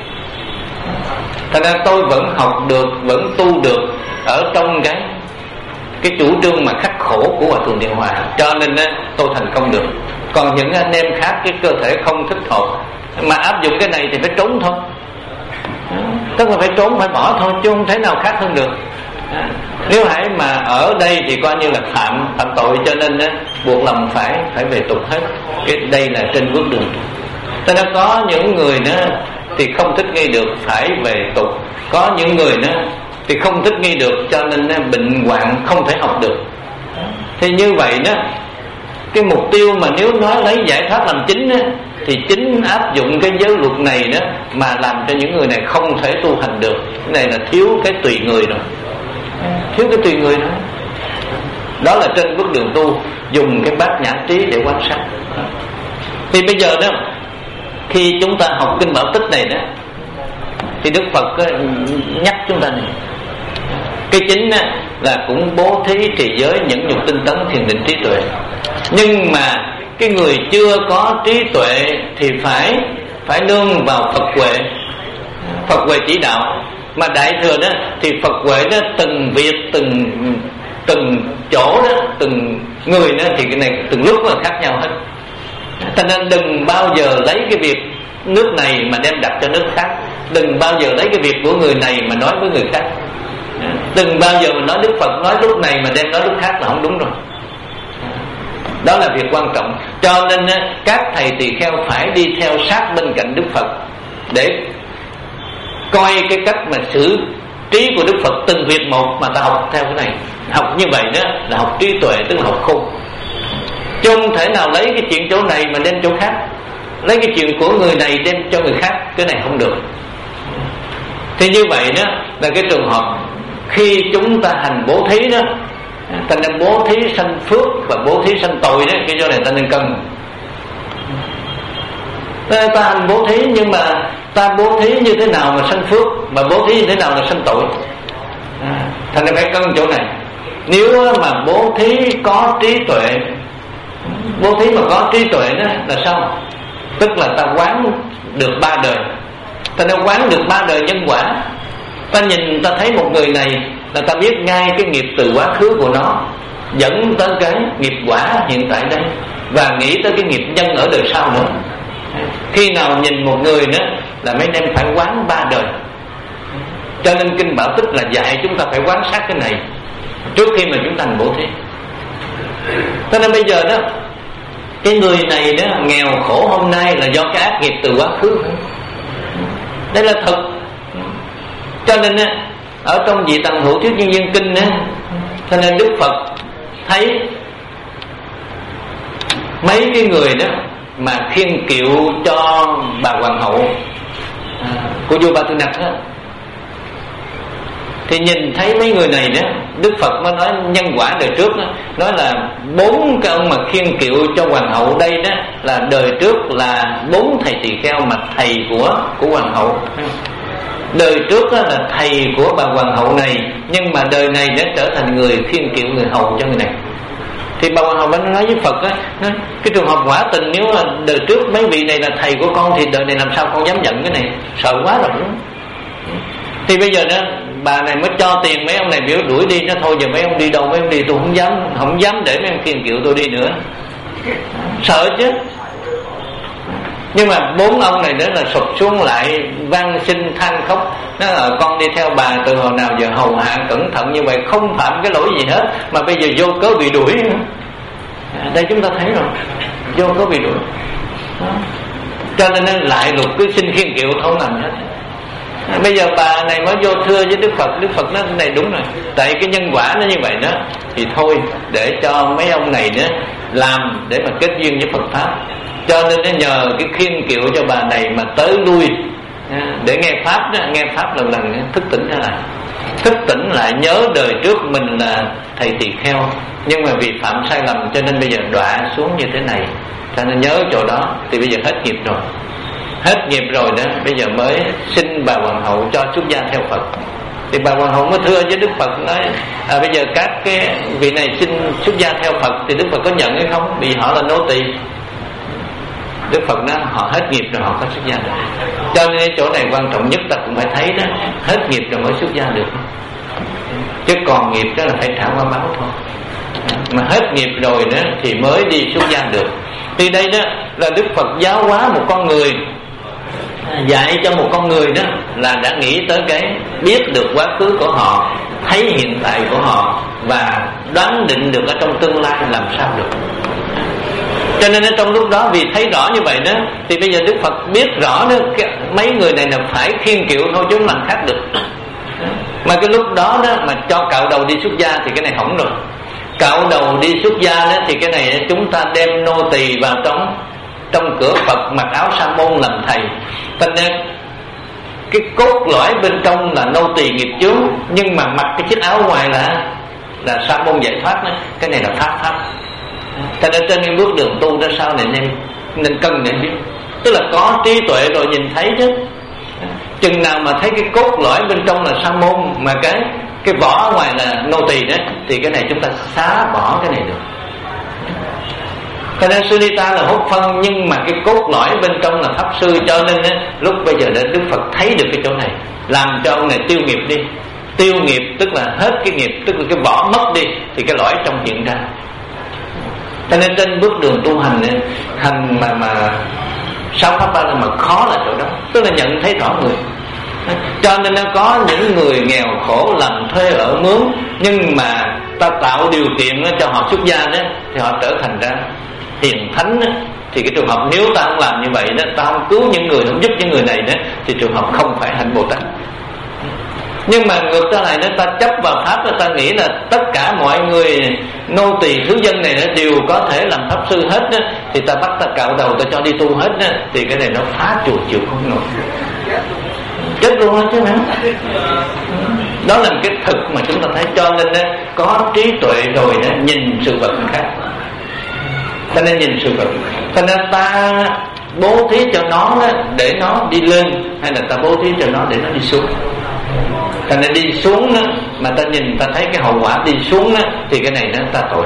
Thành ra tôi vẫn học được, vẫn tu được ở trong cái cái chủ trương mà khắc khổ của Hòa Thượng Điện Hòa. Cho nên tôi thành công được. Còn những anh em khác cái cơ thể không thích hợp mà áp dụng cái này thì phải trốn thôi. Tức là phải trốn, phải bỏ thôi, chứ không thể nào khác hơn được. À, nếu hãy mà ở đây thì coi như là phạm phạm tội, cho nên á, buộc lòng phải phải về tục hết. Cái đây là trên bước đường. Cho nên có những người nữa thì không thích nghi được, phải về tục. Có những người nữa thì không thích nghi được, cho nên á, bệnh hoạn không thể học được. Thì như vậy đó, cái mục tiêu mà nếu nói lấy giải thoát làm chính á, thì chính áp dụng cái giới luật này đó mà làm cho những người này không thể tu hành được. Cái này là thiếu cái tùy người rồi, thiếu cái tùy người đó. Đó là trên bước đường tu dùng cái bát nhã trí để quan sát. Thì bây giờ đó, khi chúng ta học kinh Bảo Tích này đó, thì Đức Phật nhắc chúng ta này, cái chính là cũng bố thí trì giới, nhẫn nhục tinh tấn, thiền định trí tuệ. Nhưng mà cái người chưa có trí tuệ thì phải phải nương vào Phật huệ, Phật huệ chỉ đạo. Mà Đại Thừa đó thì Phật huệ đó từng việc, từng từng chỗ đó, từng người đó thì cái này từng lúc là khác nhau hết. Cho nên đừng bao giờ lấy cái việc nước này mà đem đặt cho nước khác. Đừng bao giờ lấy cái việc của người này mà nói với người khác. Đừng bao giờ mà nói Đức Phật nói lúc này mà đem nói lúc khác là không đúng rồi. Đó là việc quan trọng. Cho nên các thầy tỳ kheo phải đi theo sát bên cạnh Đức Phật để coi cái cách mà xử trí của Đức Phật từng việc một mà ta học theo cái này. Học như vậy đó là học trí tuệ, tức là học khôn. Chứ không thể nào lấy cái chuyện chỗ này mà đem chỗ khác, lấy cái chuyện của người này đem cho người khác. Cái này không được. Thì như vậy đó là cái trường hợp khi chúng ta hành bố thí đó, ta nên bố thí sanh phước và bố thí sanh tội đó. Cái chỗ này ta nên cân. Ta hành bố thí, nhưng mà ta bố thí như thế nào mà sanh phước, mà bố thí như thế nào là sanh tội. À, thành ra phải cân chỗ này. Nếu mà bố thí có trí tuệ, bố thí mà có trí tuệ đó là sao? Tức là ta quán được ba đời. Ta đã quán được ba đời nhân quả. Ta nhìn ta thấy một người này là ta biết ngay cái nghiệp từ quá khứ của nó dẫn tới cái nghiệp quả hiện tại đây, và nghĩ tới cái nghiệp nhân ở đời sau nữa. Khi nào nhìn một người nữa là mấy em phải quán ba đời. Cho nên Kinh Bảo Tích là dạy chúng ta phải quan sát cái này trước khi mà chúng ta hành bố thí. Cho nên bây giờ đó, cái người này đó nghèo khổ hôm nay là do cái ác nghiệp từ quá khứ. Đây là thật. Cho nên á, ở trong Dị Tạng Hữu Thuyết Nhân Duyên Kinh á, cho nên Đức Phật thấy mấy cái người đó mà khiêng kiệu cho bà hoàng hậu của vua Ba Tư Nặc á, thì nhìn thấy mấy người này đó, Đức Phật mới nói nhân quả đời trước đó, nói là bốn cái ông mà khiêng kiệu cho hoàng hậu đây đó là đời trước là bốn thầy tỳ kheo mà thầy của của hoàng hậu. Đời trước đó là thầy của bà hoàng hậu này, nhưng mà đời này đã trở thành người khiêng kiệu, người hầu cho người này. Thì bà hoàng hậu mới nói với Phật á, nói, cái trường hợp quả tình nếu là đời trước mấy vị này là thầy của con thì đời này làm sao con dám nhận cái này, sợ quá rồi. Thì bây giờ đó bà này mới cho tiền mấy ông này biểu đuổi đi, nó thôi giờ mấy ông đi đâu mấy ông đi, tôi không dám, không dám để mấy ông khiêng kiệu tôi đi nữa, sợ chứ. Nhưng mà bốn ông này nữa là sụp xuống lại van xin than khóc, nói là con đi theo bà từ hồi nào giờ hầu hạ cẩn thận như vậy, không phạm cái lỗi gì hết, mà bây giờ vô cớ bị đuổi nữa. Đây chúng ta thấy rồi, vô cớ bị đuổi. Cho nên nó lại lục cứ xin khiêng kiệu không làm hết. Bây giờ bà này mới vô thưa với Đức Phật. Đức Phật nói này đúng rồi, tại cái nhân quả nó như vậy đó, thì thôi để cho mấy ông này nữa làm để mà kết duyên với Phật Pháp. Cho nên nó nhờ cái khiêng kiệu cho bà này mà tới lui để nghe Pháp đó, nghe Pháp lần lần thức tỉnh ra lại. Thức tỉnh lại nhớ đời trước mình là thầy tỳ kheo, nhưng mà vì phạm sai lầm cho nên bây giờ đọa xuống như thế này. Cho nên nhớ chỗ đó, thì bây giờ hết nghiệp rồi. Hết nghiệp rồi đó, bây giờ mới xin bà hoàng hậu cho xuất gia theo Phật. Thì bà hoàng hậu mới thưa với Đức Phật nói à, bây giờ các cái vị này xin xuất gia theo Phật thì Đức Phật có nhận hay không, vì họ là nô tỳ. Đức Phật nói họ hết nghiệp rồi họ có xuất gia được. Cho nên chỗ này quan trọng nhất ta cũng phải thấy đó, hết nghiệp rồi mới xuất gia được, chứ còn nghiệp đó là phải trả qua báo thôi. Mà hết nghiệp rồi đó thì mới đi xuất gia được. Thì đây đó là Đức Phật giáo hóa một con người, dạy cho một con người đó là đã nghĩ tới cái biết được quá khứ của họ, thấy hiện tại của họ và đoán định được ở trong tương lai làm sao được. Cho nên ở trong lúc đó vì thấy rõ như vậy đó, thì bây giờ Đức Phật biết rõ đó, mấy người này là phải khiêng kiệu thôi chứ không làm khác được. Mà cái lúc đó đó mà cho cạo đầu đi xuất gia thì cái này hỏng rồi. Cạo đầu đi xuất gia đó thì cái này chúng ta đem nô tỳ vào trong trong cửa Phật mặc áo sa môn làm thầy. Thành ra cái cốt lõi bên trong là nô tỳ nghiệp chướng, nhưng mà mặc cái chiếc áo ngoài là là sa môn giải thoát đó. Cái này là pháp pháp. Cho nên trên cái bước đường tu ra sau này nên nên cân để biết, tức là có trí tuệ rồi nhìn thấy chứ. Chừng nào mà thấy cái cốt lõi bên trong là sa môn mà cái cái vỏ ngoài là nô tỳ đó, thì cái này chúng ta xá bỏ cái này được. Cho nên Sunita là hốt phân, nhưng mà cái cốt lõi bên trong là pháp sư. Cho nên á, lúc bây giờ để Đức Phật thấy được cái chỗ này, làm cho ông này tiêu nghiệp đi. Tiêu nghiệp tức là hết cái nghiệp, tức là cái vỏ mất đi thì cái lõi trong hiện ra. Cho nên trên bước đường tu hành này, hành mà mà sáu pháp ba la mật khó là chỗ đó, tức là nhận thấy rõ người. Cho nên nó có những người nghèo khổ làm thuê ở mướn, nhưng mà ta tạo điều kiện cho họ xuất gia đó, thì họ trở thành ra hiền thánh đó. Thì cái trường hợp nếu ta không làm như vậy đó, ta không cứu những người, không giúp những người này đó, thì trường hợp không phải hạnh Bồ Tát. Nhưng mà ngược trở lại đó, ta chấp vào pháp đó, ta nghĩ là tất cả mọi người nô tỳ thứ dân này đó, đều có thể làm pháp sư hết đó, thì ta bắt ta cạo đầu ta cho đi tu hết đó, thì cái này nó phá chùa chịu không nổi, chết luôn đó chứ hả? Đó là một cái thực mà chúng ta thấy. Cho nên đó, có trí tuệ rồi đó, nhìn sự vật khác. Cho nên nhìn sự vật, cho nên ta bố thí cho nó đó, để nó đi lên, hay là ta bố thí cho nó để nó đi xuống. Cho nên đi xuống đó, mà ta nhìn ta thấy cái hậu quả đi xuống đó, thì cái này nó ta tội.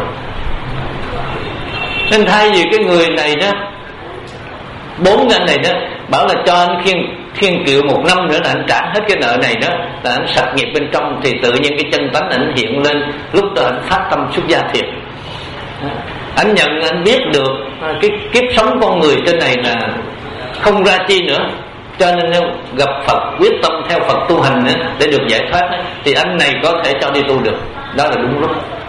Nên thay vì cái người này đó, bốn cái anh này đó bảo là cho anh khiêng thiên kiệu một năm nữa là anh trả hết cái nợ này đó, là anh sạch nghiệp bên trong, thì tự nhiên cái chân tánh anh hiện lên. Lúc đó anh phát tâm xuất gia thiệt, anh nhận, anh biết được cái kiếp sống con người trên này là không ra chi nữa, cho nên nếu gặp Phật quyết tâm theo Phật tu hành nữa, để được giải thoát nữa, thì anh này có thể cho đi tu được. Đó là đúng lúc,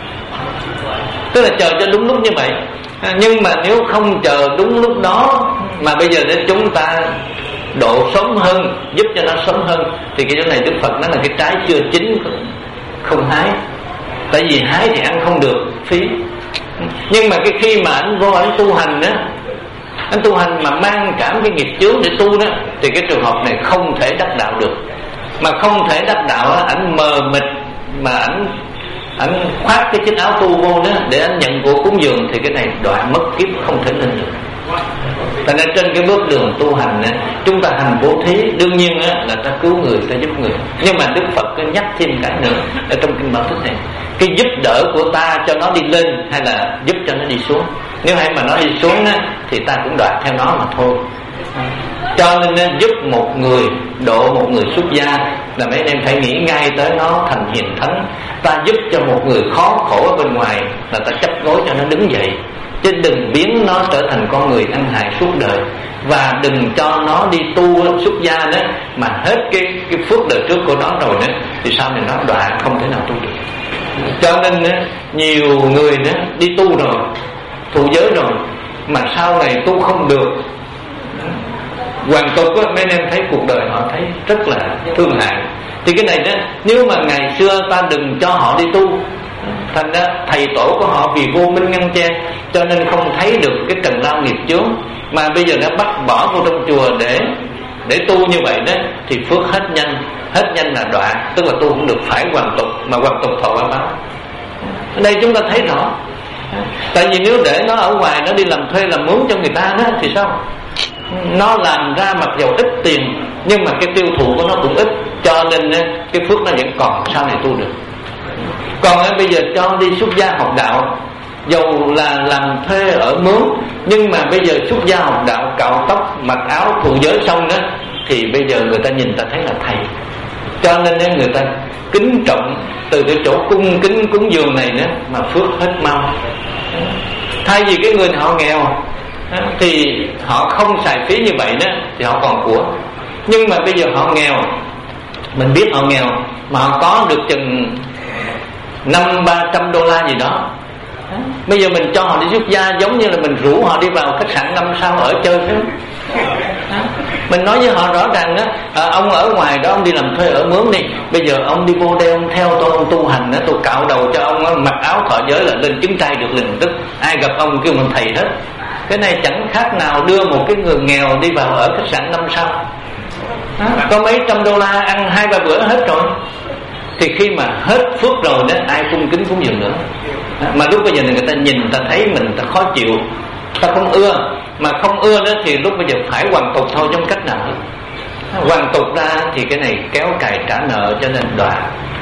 tức là chờ cho đúng lúc như vậy. Nhưng mà nếu không chờ đúng lúc đó, mà bây giờ để chúng ta độ sớm hơn, giúp cho nó sớm hơn, thì cái chỗ này Đức Phật nói là cái trái chưa chín không hái. Tại vì hái thì ăn không được, phí. Nhưng mà cái khi mà anh vô anh tu hành á, anh tu hành mà mang cảm cái nghiệp chướng để tu đó, thì cái trường hợp này không thể đắc đạo được. Mà không thể đắc đạo á, anh mờ mịt mà anh anh khoác cái chiếc áo tu vô đó để anh nhận của cúng dường, thì cái này đoạn mất kiếp không thể lên được. Thành ra trên cái bước đường tu hành này, chúng ta hành bố thí, đương nhiên á, là ta cứu người, ta giúp người. Nhưng mà Đức Phật cứ nhắc thêm cái nữa ở trong kinh Bảo Thức này, cái giúp đỡ của ta cho nó đi lên hay là giúp cho nó đi xuống. Nếu hay mà nó đi xuống á, thì ta cũng đoạt theo nó mà thôi. Cho nên giúp một người, độ một người xuất gia là mấy anh em phải nghĩ ngay tới nó thành hiền thánh. Ta giúp cho một người khó khổ ở bên ngoài là ta chấp gối cho nó đứng dậy, chứ đừng biến nó trở thành con người ăn hại suốt đời. Và đừng cho nó đi tu xuất gia đó mà hết cái, cái phước đời trước của nó rồi đó, thì sau này nó đọa không thể nào tu được. Cho nên nhiều người đó đi tu rồi, thụ giới rồi, mà sau này tu không được, hoàn tục á, mấy anh em thấy cuộc đời họ thấy rất là thương hại. Thì cái này đó, nếu mà ngày xưa ta đừng cho họ đi tu, thành ra thầy tổ của họ vì vô minh ngăn che, cho nên không thấy được cái trần lao nghiệp chướng, mà bây giờ đã bắt bỏ vô trong chùa để để tu như vậy đó, thì phước hết nhanh, hết nhanh là đọa, tức là tu cũng được phải hoàn tục, mà hoàn tục thọ quả báo. Ở đây chúng ta thấy rõ. Tại vì nếu để nó ở ngoài, nó đi làm thuê làm mướn cho người ta đó, thì sao? Nó làm ra mặc dầu ít tiền, nhưng mà cái tiêu thụ của nó cũng ít, cho nên cái phước nó vẫn còn, sau này tu được. Còn bây giờ cho đi xuất gia học đạo, dầu là làm thuê ở mướn, nhưng mà bây giờ xuất gia học đạo, cạo tóc, mặc áo thụ giới xong đó, thì bây giờ người ta nhìn ta thấy là thầy. Cho nên người ta kính trọng từ cái chỗ cung kính cúng dường này nữa, mà phước hết mau. Thay vì cái người họ nghèo thì họ không xài phí như vậy đó, thì họ còn của. Nhưng mà bây giờ họ nghèo, mình biết họ nghèo, mà họ có được chừng năm ba trăm đô la gì đó, bây giờ mình cho họ đi xuất gia giống như là mình rủ họ đi vào khách sạn năm sao ở chơi thế. Mình nói với họ rõ ràng đó, à, ông ở ngoài đó ông đi làm thuê ở mướn đi, bây giờ ông đi vô đây ông theo tôi, ông tu hành đó, tôi cạo đầu cho ông, mặc áo thọ giới là lên chứng trai được liền tức, ai gặp ông kêu mình thầy hết. Cái này chẳng khác nào đưa một cái người nghèo đi vào ở khách sạn năm sao, à, có mấy trăm đô la ăn hai ba bữa hết rồi. Thì khi mà hết phước rồi đó, ai cung kính cúng dường nữa. Mà lúc bây giờ người ta nhìn, ta thấy mình, ta khó chịu, ta không ưa. Mà không ưa đó thì lúc bây giờ phải hoàn tục thôi, trong cách nào hết. Hoàn tục ra thì cái này kéo cài trả nợ, cho nên đọa.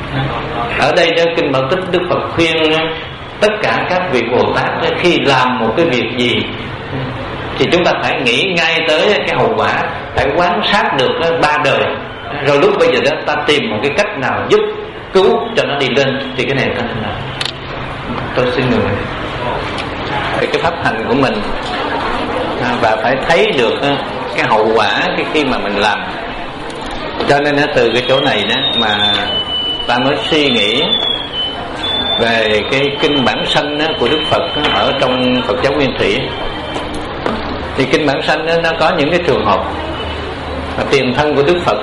Ở đây đó, Kinh Bảo Tích Đức Phật khuyên tất cả các vị Bồ Tát khi làm một cái việc gì thì chúng ta phải nghĩ ngay tới cái hậu quả, phải quan sát được ba đời, rồi lúc bây giờ đó ta tìm một cái cách nào giúp cứu cho nó đi lên, thì cái này ta nên làm. Tôi xin người về cái pháp hành của mình, và phải thấy được cái hậu quả cái khi mà mình làm. Cho nên từ cái chỗ này đó mà ta mới suy nghĩ về cái kinh Bản Sanh của Đức Phật ở trong Phật giáo Nguyên Thủy. Thì kinh Bản Sanh nó có những cái trường hợp tiền thân của Đức Phật.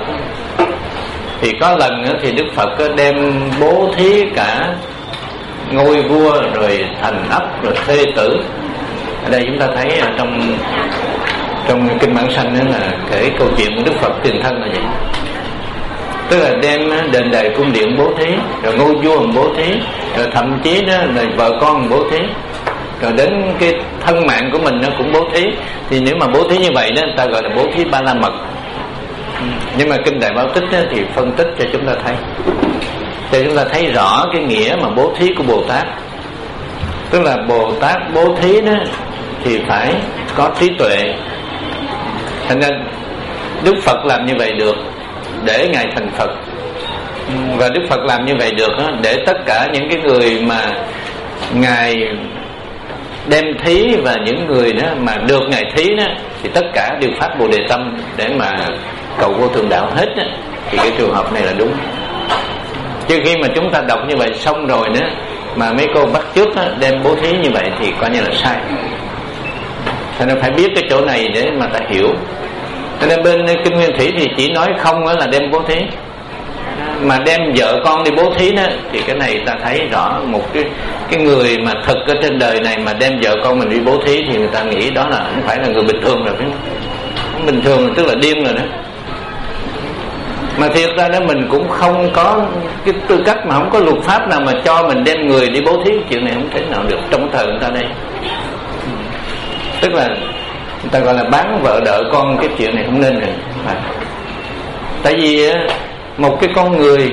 Thì có lần thì Đức Phật đem bố thí cả ngôi vua, rồi thành ấp, rồi thê tử. Ở đây chúng ta thấy ở trong trong kinh Bản Sanh đó là kể câu chuyện của Đức Phật tiền thân là vậy. Tức là đem đền đài cung điện bố thí, rồi ngôi vua bố thí, rồi thậm chí đó là vợ con bố thí, rồi đến cái thân mạng của mình nó cũng bố thí. Thì nếu mà bố thí như vậy đó, người ta gọi là bố thí ba la mật. Nhưng mà kinh Đại Bảo Tích đó thì phân tích cho chúng ta thấy, cho chúng ta thấy rõ cái nghĩa mà bố thí của Bồ Tát. Tức là Bồ Tát bố thí đó thì phải có trí tuệ. Thành ra Đức Phật làm như vậy được để Ngài thành Phật, và Đức Phật làm như vậy được để tất cả những cái người mà Ngài đem thí và những người đó mà được Ngài thí đó thì tất cả đều phát Bồ Đề tâm để mà cầu vô thượng đạo hết đó. Thì cái trường hợp này là đúng. Chứ khi mà chúng ta đọc như vậy xong rồi nữa mà mấy cô bắt chước đó, đem bố thí như vậy thì coi như là sai. Cho nên phải biết cái chỗ này để mà ta hiểu. Cho nên bên Kinh Nguyên Thủy thì chỉ nói không là đem bố thí, mà đem vợ con đi bố thí đó thì cái này ta thấy rõ một cái cái người mà thực ở trên đời này mà đem vợ con mình đi bố thí thì người ta nghĩ đó là không phải là người bình thường rồi, phải không? Bình thường tức là điên rồi đó. Mà thiệt ra đó mình cũng không có cái tư cách, mà không có luật pháp nào mà cho mình đem người đi bố thí. Chuyện này không thể nào được trong thời người ta đây. Tức là người ta gọi là bán vợ đỡ con, cái chuyện này không nên rồi. Tại vì một cái con người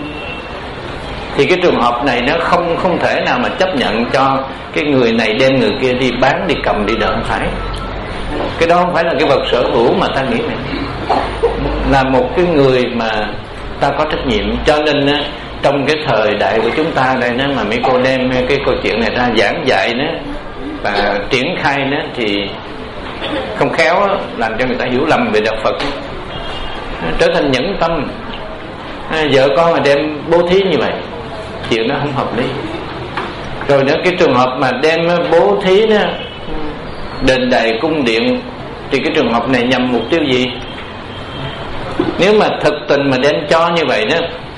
thì cái trường hợp này nó không không thể nào mà chấp nhận cho cái người này đem người kia đi bán, đi cầm, đi đỡ, không phải. Cái đó không phải là cái vật sở hữu mà ta nghĩ này. Là một cái người mà ta có trách nhiệm. Cho nên á, trong cái thời đại của chúng ta đây, mà mấy cô đem cái câu chuyện này ra giảng dạy nữa và triển khai nữa thì không khéo đó, làm cho người ta hiểu lầm về đạo Phật, trở thành nhẫn tâm. Vợ con mà đem bố thí như vậy, chuyện đó không hợp lý. Rồi nữa cái trường hợp mà đem bố thí đó, đền đài cung điện, thì cái trường hợp này nhằm mục tiêu gì? Nếu mà thực tình mà đem cho như vậy đó,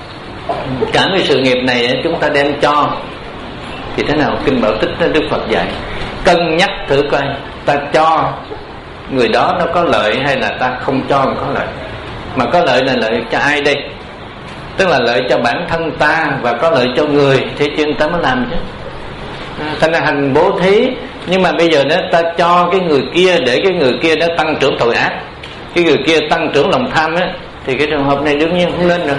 cả cái sự nghiệp này chúng ta đem cho thì thế nào? Kinh Bảo Tích Đức Phật dạy cân nhắc thử coi, ta cho người đó nó có lợi hay là ta không cho có lợi. Mà có lợi là lợi cho ai đây? Tức là lợi cho bản thân ta và có lợi cho người, thế chuyện ta mới làm chứ. Thành ra hành bố thí, nhưng mà bây giờ đó ta cho cái người kia để cái người kia nó tăng trưởng tội ác, cái người kia tăng trưởng lòng tham á, thì cái trường hợp này đương nhiên không lên rồi.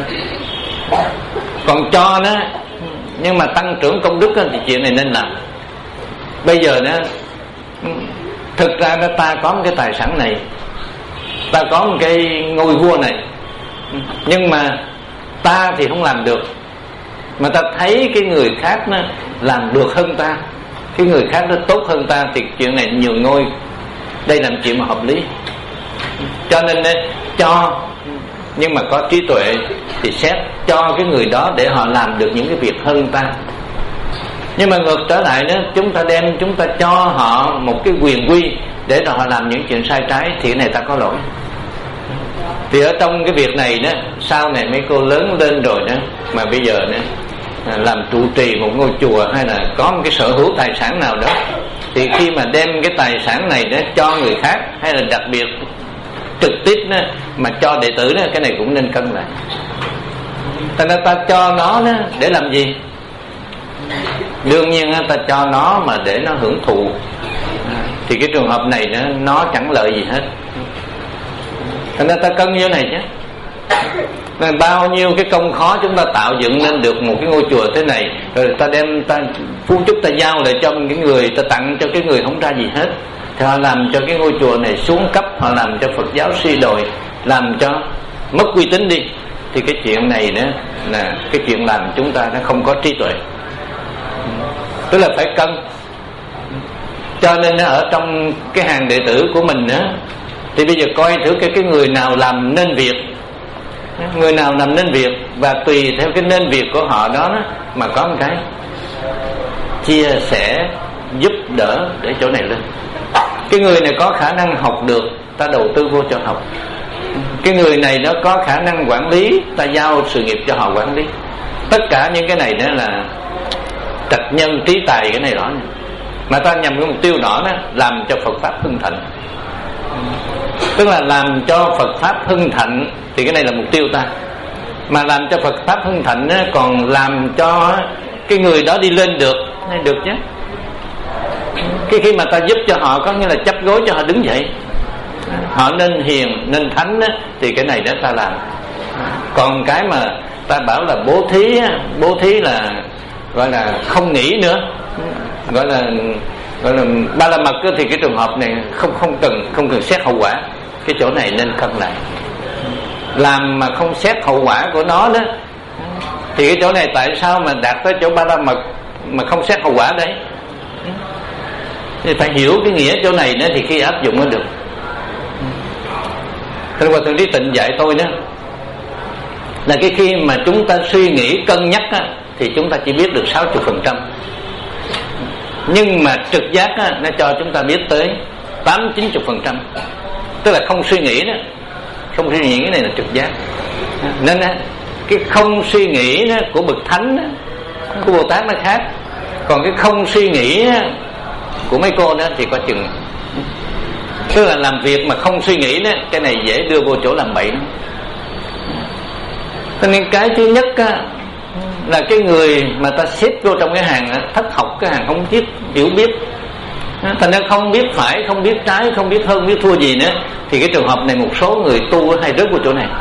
Còn cho nó nhưng mà tăng trưởng công đức á, thì chuyện này nên làm. Bây giờ đó thực ra đó, ta có một cái tài sản này, ta có một cái ngôi vua này, nhưng mà ta thì không làm được, mà ta thấy cái người khác nó làm được hơn ta, cái người khác nó tốt hơn ta, thì chuyện này nhường ngôi, đây là chuyện mà hợp lý. Cho nên cho nhưng mà có trí tuệ thì xét cho cái người đó để họ làm được những cái việc hơn ta. Nhưng mà ngược trở lại nữa, chúng ta đem chúng ta cho họ một cái quyền quy để họ làm những chuyện sai trái, thì cái này ta có lỗi. Thì ở trong cái việc này đó, sau này mấy cô lớn lên rồi đó, mà bây giờ đó làm trụ trì một ngôi chùa hay là có một cái sở hữu tài sản nào đó, thì khi mà đem cái tài sản này đó cho người khác, hay là đặc biệt trực tiếp đó, mà cho đệ tử đó, cái này cũng nên cân lại. Thành ra ta cho nó đó để làm gì? Đương nhiên ta cho nó mà để nó hưởng thụ, thì cái trường hợp này nó, nó chẳng lợi gì hết. Thành ra ta cân như thế này chứ. Nên bao nhiêu cái công khó chúng ta tạo dựng nên được một cái ngôi chùa thế này, rồi ta đem ta phú chúc ta giao lại cho cái người, ta tặng cho cái người không ra gì hết, thì họ làm cho cái ngôi chùa này xuống cấp, họ làm cho Phật giáo suy đồi, làm cho mất uy tín đi. Thì cái chuyện này nữa là cái chuyện làm chúng ta nó không có trí tuệ, tức là phải cân. Cho nên ở trong cái hàng đệ tử của mình nữa, thì bây giờ coi thử cái, cái người nào làm nên việc, người nào làm nên việc, và tùy theo cái nên việc của họ đó, đó mà có một cái chia sẻ giúp đỡ để chỗ này lên. Cái người này có khả năng học được, ta đầu tư vô cho học. Cái người này nó có khả năng quản lý, ta giao sự nghiệp cho họ quản lý. Tất cả những cái này đó là trạch nhân trí tài, cái này rõ này. Mà ta nhằm cái mục tiêu đó, đó làm cho Phật pháp hưng thịnh, tức là làm cho Phật pháp hưng thịnh, thì cái này là mục tiêu ta. Mà làm cho Phật pháp hưng thịnh đó, còn làm cho cái người đó đi lên được, được chứ. Cái khi mà ta giúp cho họ, có nghĩa là chấp gối cho họ đứng dậy, họ nên hiền nên thánh đó, thì cái này đó ta làm. Còn cái mà ta bảo là bố thí, bố thí là gọi là không nghĩ nữa, gọi là gọi là ba la mật, thì cái trường hợp này không không cần không cần xét hậu quả. cái chỗ này nên cân lại. Làm mà không xét hậu quả của nó đó, thì cái chỗ này tại sao mà đạt tới chỗ ba la mật mà không xét hậu quả đấy? Thì phải hiểu cái nghĩa chỗ này nữa thì khi áp dụng mới được. Thế Hòa Thượng Trí Tịnh dạy tôi đó là cái khi mà chúng ta suy nghĩ cân nhắc á, thì chúng ta chỉ biết được sáu mươi phần trăm, nhưng mà trực giác á, nó cho chúng ta biết tới tám chín mươi phần trăm. Tức là không suy nghĩ đó, không suy nghĩ, cái này là trực giác. Nên á, cái không suy nghĩ đó, của bậc thánh đó, của Bồ Tát nó khác. Còn cái không suy nghĩ đó, của mấy cô đó thì có chừng. Tức là làm việc mà không suy nghĩ đó, cái này dễ đưa vô chỗ làm bậy đó. Cho nên cái thứ nhất á, là cái người mà ta xếp vô trong cái hàng thất học, cái hàng không biết hiểu biết, thành ra không biết phải, không biết trái, không biết hơn biết thua gì nữa. Thì cái trường hợp này một số người tu hay rớt vô chỗ này.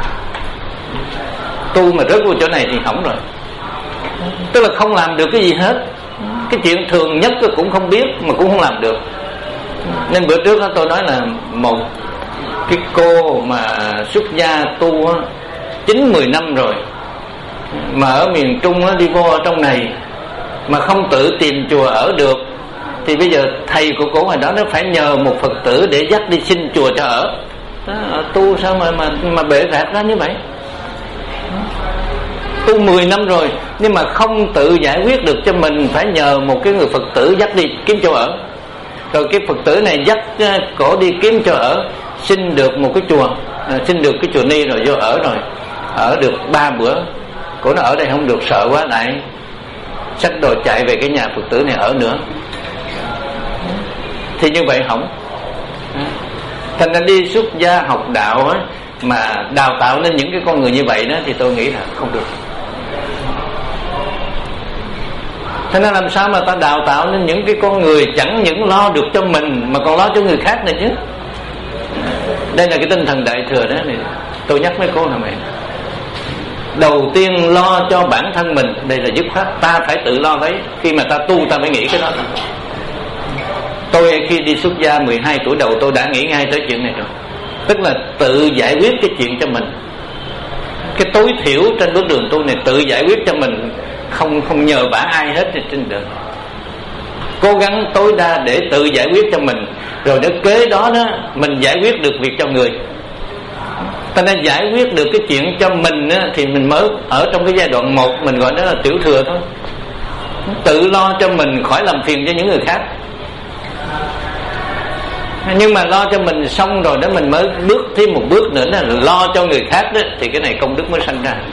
Tu mà rớt vô chỗ này thì hỏng rồi. Tức là không làm được cái gì hết. Cái chuyện thường nhất cũng không biết mà cũng không làm được. Nên bữa trước đó tôi nói là một cái cô mà xuất gia tu chín mười năm rồi, mà ở miền Trung đi vô ở trong này mà không tự tìm chùa ở được, thì bây giờ thầy của cổ hồi đó nó phải nhờ một Phật tử để dắt đi xin chùa cho ở. Đó, tu sao mà mà mà bể rạc ra như vậy? Tu mười năm rồi nhưng mà không tự giải quyết được cho mình, phải nhờ một cái người Phật tử dắt đi kiếm chỗ ở. Rồi cái Phật tử này dắt cổ đi kiếm chỗ ở, xin được một cái chùa, à, xin được cái chùa ni rồi vô ở, rồi ở được ba bữa. Cổ nó ở đây không được, sợ quá, lại xách đồ chạy về cái nhà Phật tử này ở nữa. Thì như vậy hỏng. Thành ra đi xuất gia học đạo ấy, mà đào tạo nên những cái con người như vậy đó, thì tôi nghĩ là không được. Thế nên làm sao mà ta đào tạo nên những cái con người chẳng những lo được cho mình mà còn lo cho người khác này chứ. Đây là cái tinh thần Đại Thừa đó này. Tôi nhắc mấy cô là mày, đầu tiên lo cho bản thân mình, đây là dứt khoát, ta phải tự lo lấy. Khi mà ta tu ta phải nghĩ cái đó. Tôi khi đi xuất gia mười hai tuổi đầu tôi đã nghĩ ngay tới chuyện này rồi. Tức là tự giải quyết cái chuyện cho mình. Cái tối thiểu trên bước đường tu này tự giải quyết cho mình, không không nhờ vả ai hết trên đường. Cố gắng tối đa để tự giải quyết cho mình, rồi đến kế đó đó mình giải quyết được việc cho người. Ta nên giải quyết được cái chuyện cho mình á, thì mình mới ở trong cái giai đoạn một, mình gọi đó là tiểu thừa thôi. Tự lo cho mình khỏi làm phiền cho những người khác. Nhưng mà lo cho mình xong rồi đó, mình mới bước thêm một bước nữa là lo cho người khác đó, thì cái này công đức mới sanh ra.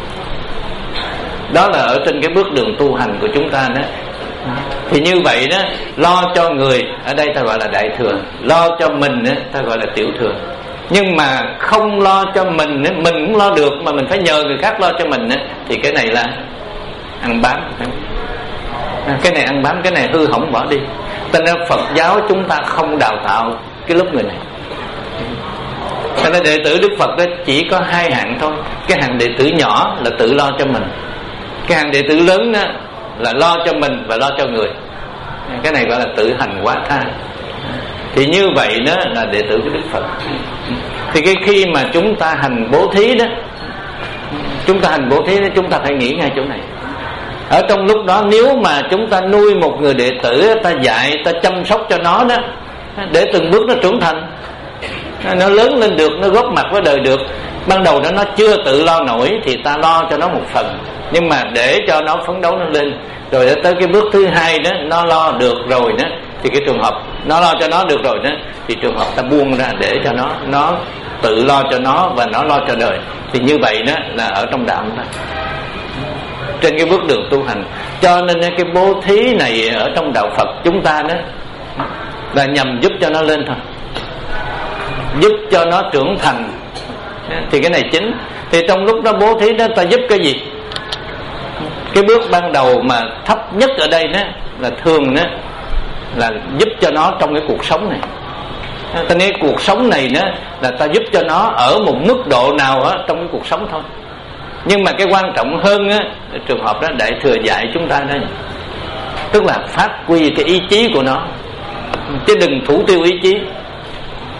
Đó là ở trên cái bước đường tu hành của chúng ta đó. Thì như vậy đó, lo cho người ở đây ta gọi là Đại Thừa, lo cho mình đó, ta gọi là tiểu thừa. Nhưng mà không lo cho mình, mình cũng lo được mà mình phải nhờ người khác lo cho mình, thì cái này là ăn bám. Cái này ăn bám, cái này hư hỏng bỏ đi. Cho nên Phật giáo chúng ta không đào tạo cái lớp người này. Cho nên đệ tử Đức Phật đó chỉ có hai hạng thôi. Cái hạng đệ tử nhỏ là tự lo cho mình, cái hạng đệ tử lớn đó là lo cho mình và lo cho người. Cái này gọi là tự hành hóa tha. Thì như vậy đó là đệ tử của Đức Phật. Thì cái khi mà chúng ta hành bố thí đó, chúng ta hành bố thí đó, chúng ta phải nghĩ ngay chỗ này. Ở trong lúc đó nếu mà chúng ta nuôi một người đệ tử, ta dạy, ta chăm sóc cho nó đó, để từng bước nó trưởng thành, nó lớn lên được, nó góp mặt với đời được. Ban đầu đó nó chưa tự lo nổi thì ta lo cho nó một phần, nhưng mà để cho nó phấn đấu nó lên, rồi để tới cái bước thứ hai đó nó lo được rồi đó, thì cái trường hợp nó lo cho nó được rồi đó, thì trường hợp ta buông ra để cho nó nó tự lo cho nó và nó lo cho đời. Thì như vậy đó là ở trong đạo chúng ta, trên cái bước đường tu hành. Cho nên cái bố thí này ở trong đạo Phật chúng ta đó là nhằm giúp cho nó lên thôi, giúp cho nó trưởng thành. Thì cái này chính. Thì trong lúc đó bố thí đó ta giúp cái gì? Cái bước ban đầu mà thấp nhất ở đây đó là thường đó là giúp cho nó trong cái cuộc sống này. Ta nói cuộc sống này đó là ta giúp cho nó ở một mức độ nào đó trong cái cuộc sống thôi. Nhưng mà cái quan trọng hơn á, trường hợp đó Đại Thừa dạy chúng ta đó, tức là phát huy cái ý chí của nó, chứ đừng thủ tiêu ý chí.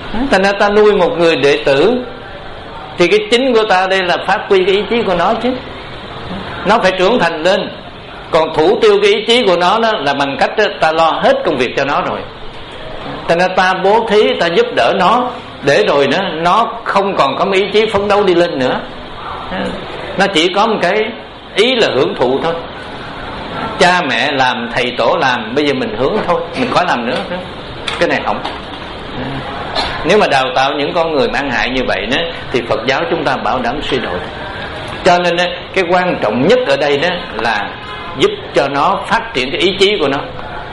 Thành ra ta nuôi một người đệ tử thì cái chính của ta đây là phát huy cái ý chí của nó chứ. Nó phải trưởng thành lên. Còn thủ tiêu cái ý chí của nó đó là bằng cách đó, ta lo hết công việc cho nó rồi. Thành ra ta bố thí, ta giúp đỡ nó, để rồi nó nó không còn có ý chí phấn đấu đi lên nữa. Nó chỉ có một cái ý là hưởng thụ thôi. Cha mẹ làm, thầy tổ làm, bây giờ mình hưởng thôi, mình khỏi làm nữa. Cái này không. Nếu mà đào tạo những con người mang hại như vậy đó, thì Phật giáo chúng ta bảo đảm suy đồi. Cho nên đó, cái quan trọng nhất ở đây đó là giúp cho nó phát triển cái ý chí của nó.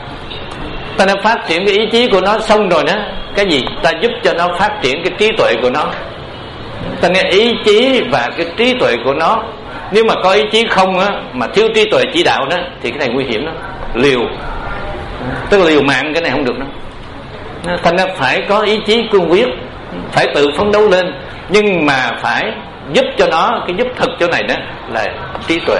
Ta đã phát triển cái ý chí của nó xong rồi đó, cái gì? Ta giúp cho nó phát triển cái trí tuệ của nó. Ta nghe ý chí và cái trí tuệ của nó. Nếu mà có ý chí không á, mà thiếu trí tuệ chỉ đạo đó, thì cái này nguy hiểm đó. Liều, tức là liều mạng, cái này không được đâu. Thành ra phải có ý chí cương quyết, phải tự phấn đấu lên, nhưng mà phải giúp cho nó. Cái giúp thực chỗ này đó là trí tuệ.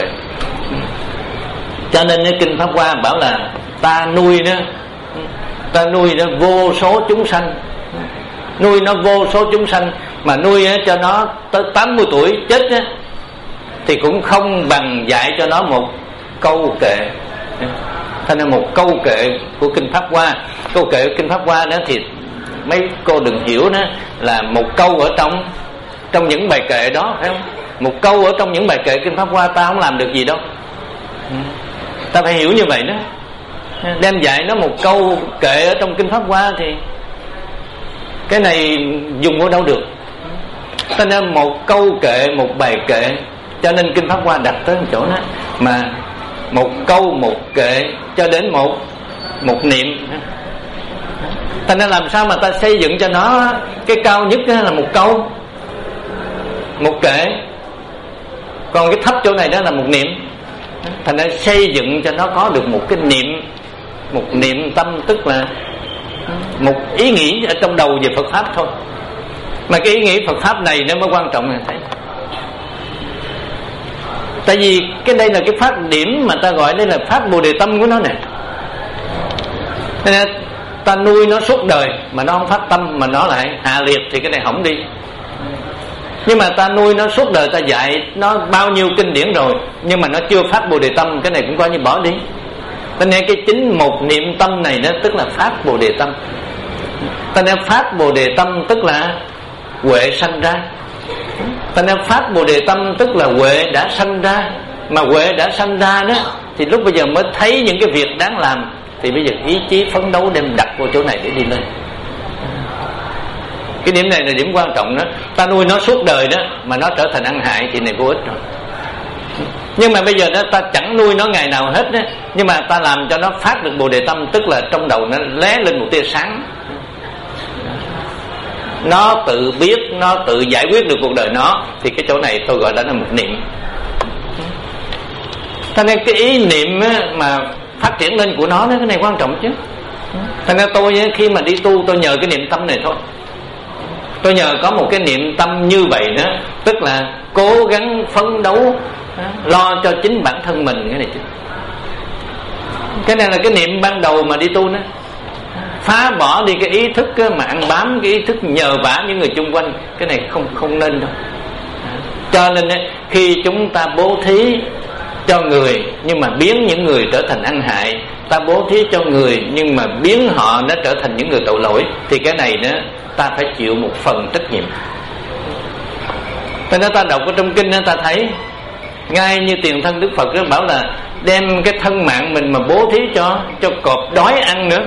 Cho nên cái Kinh Pháp Hoa bảo là ta nuôi đó, ta nuôi nó vô số chúng sanh, nuôi nó vô số chúng sanh, mà nuôi cho nó tới tám mươi tuổi chết á, thì cũng không bằng dạy cho nó một câu kệ. Thành ra một câu kệ của Kinh Pháp Hoa, câu kệ của Kinh Pháp Hoa đó thì mấy cô đừng hiểu đó là một câu ở trong trong những bài kệ đó, phải không? Một câu ở trong những bài kệ Kinh Pháp Hoa ta không làm được gì đâu. Ta phải hiểu như vậy đó. Đem dạy nó một câu kệ ở trong Kinh Pháp Hoa thì cái này dùng ở đâu được. Cho nên một câu kệ, một bài kệ, cho nên Kinh Pháp Hoa đặt tới chỗ đó. Mà một câu, một kệ cho đến một một niệm. Thành ra làm sao mà ta xây dựng cho nó cái cao nhất là một câu, một kệ, còn cái thấp chỗ này đó là một niệm. Thành ra xây dựng cho nó có được một cái niệm, một niệm tâm, tức là một ý nghĩ ở trong đầu về Phật Pháp thôi. Mà cái ý nghĩ Phật Pháp này nó mới quan trọng là thấy. Tại vì cái đây là cái phát điểm mà ta gọi đây là phát Bồ Đề Tâm của nó nè. Nên ta nuôi nó suốt đời mà nó không phát tâm, mà nó lại hạ liệt thì cái này hỏng đi. Nhưng mà ta nuôi nó suốt đời, ta dạy nó bao nhiêu kinh điển rồi, nhưng mà nó chưa phát Bồ Đề Tâm, cái này cũng coi như bỏ đi. Cho nên cái chính một niệm tâm này nó tức là phát Bồ Đề Tâm. Cho nên phát Bồ Đề Tâm tức là huệ sanh ra. Cho nên phát Bồ Đề Tâm tức là huệ đã sanh ra. Mà huệ đã sanh ra đó thì lúc bây giờ mới thấy những cái việc đáng làm, thì bây giờ ý chí phấn đấu đem đặt vào chỗ này để đi lên. Cái điểm này là điểm quan trọng đó. Ta nuôi nó suốt đời đó mà nó trở thành ăn hại thì này vô ích rồi. Nhưng mà bây giờ đó ta chẳng nuôi nó ngày nào hết đó, nhưng mà ta làm cho nó phát được Bồ Đề Tâm, tức là trong đầu nó lóe lên một tia sáng. Nó tự biết, nó tự giải quyết được cuộc đời nó, thì cái chỗ này tôi gọi đó là một niệm. Cho nên cái ý niệm mà phát triển lên của nó, cái này quan trọng chứ. Cho nên tôi khi mà đi tu, tôi nhờ cái niệm tâm này thôi. Tôi nhờ có một cái niệm tâm như vậy đó, tức là cố gắng phấn đấu lo cho chính bản thân mình. Cái này chứ, cái này là cái niệm ban đầu mà đi tu đó. Phá bỏ đi cái ý thức mà ăn bám, cái ý thức nhờ vả những người chung quanh, cái này không không nên đâu. Cho nên khi chúng ta bố thí cho người nhưng mà biến những người trở thành ăn hại, ta bố thí cho người nhưng mà biến họ nó trở thành những người tội lỗi, thì cái này đó ta phải chịu một phần trách nhiệm. Cho nên ta đọc ở trong kinh đó, ta thấy ngay như tiền thân Đức Phật đó bảo là đem cái thân mạng mình mà bố thí cho cho cọp đói ăn nữa.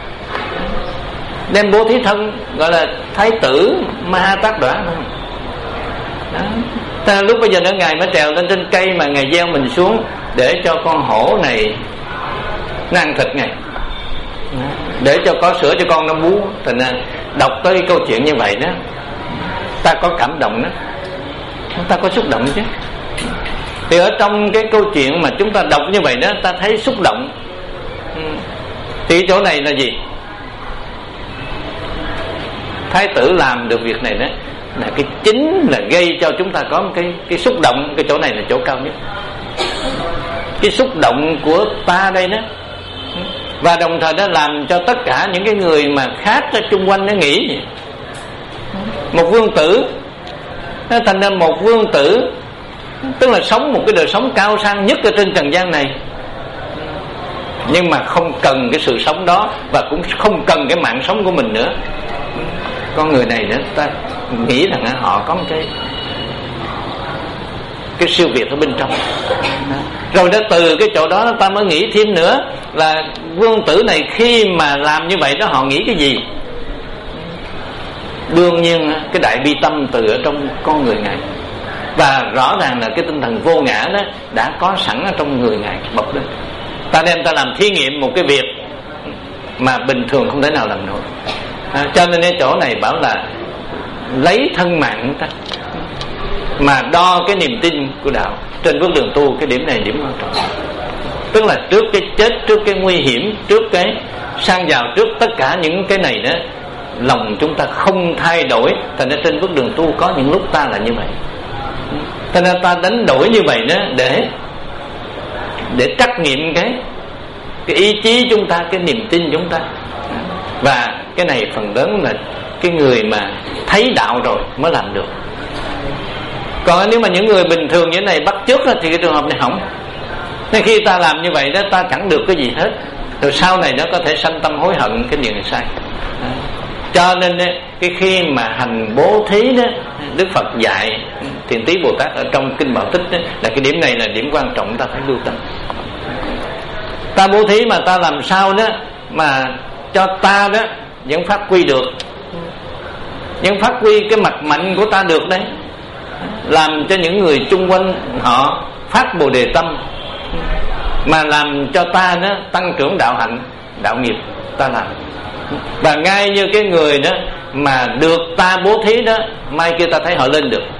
Đem bố thí thân, gọi là thái tử Ma Tát Đọa. Ta lúc bây giờ nữa Ngài mới trèo lên trên cây mà Ngài gieo mình xuống để cho con hổ này nó ăn thịt Ngài, để cho có sữa cho con nó bú. Thành ra đọc tới cái câu chuyện như vậy đó, ta có cảm động đó, ta có xúc động chứ. Thì ở trong cái câu chuyện mà chúng ta đọc như vậy đó, ta thấy xúc động. Thì chỗ này là gì? Thái tử làm được việc này đó là cái chính là gây cho chúng ta có một cái cái xúc động. Cái chỗ này là chỗ cao nhất, cái xúc động của ta đây đó. Và đồng thời nó làm cho tất cả những cái người mà khác ở chung quanh nó nghĩ một vương tử. Thành ra một vương tử tức là sống một cái đời sống cao sang nhất ở trên trần gian này, nhưng mà không cần cái sự sống đó, và cũng không cần cái mạng sống của mình nữa. Con người này nữa, ta nghĩ rằng họ có một cái cái siêu việt ở bên trong. Rồi đó, từ cái chỗ đó ta mới nghĩ thêm nữa là vương tử này khi mà làm như vậy đó, họ nghĩ cái gì? Đương nhiên cái đại bi tâm từ ở trong con người Ngài, và rõ ràng là cái tinh thần vô ngã đó đã có sẵn ở trong người Ngài bộc lên. Ta đem ta làm thí nghiệm một cái việc mà bình thường không thể nào làm nổi. À, cho nên cái chỗ này bảo là lấy thân mạng ta mà đo cái niềm tin của đạo trên bước đường tu. Cái điểm này điểm quan trọng, tức là trước cái chết, trước cái nguy hiểm, trước cái sang giàu, trước tất cả những cái này đó, lòng chúng ta không thay đổi. Thành ra trên bước đường tu có những lúc ta là như vậy. Thành ra ta đánh đổi như vậy đó để để trắc nghiệm cái cái ý chí chúng ta, cái niềm tin chúng ta. Và cái này phần lớn là cái người mà thấy đạo rồi mới làm được. Còn nếu mà những người bình thường như thế này bắt chước đó, thì cái trường hợp này hỏng. Nên khi ta làm như vậy đó, ta chẳng được cái gì hết, rồi sau này nó có thể sanh tâm hối hận cái điều này sai. Cho nên cái khi mà hành bố thí đó, Đức Phật dạy Thiện Tý Bồ Tát ở trong Kinh Bảo Tích đó, là cái điểm này là điểm quan trọng ta phải lưu tâm. Ta bố thí mà ta làm sao đó mà cho ta đó vẫn phát huy được, vẫn phát huy cái mặt mạnh của ta được đấy, làm cho những người chung quanh họ phát bồ đề tâm, mà làm cho ta đó tăng trưởng đạo hạnh, đạo nghiệp ta làm. Và ngay như cái người đó mà được ta bố thí đó, mai kia ta thấy họ lên được.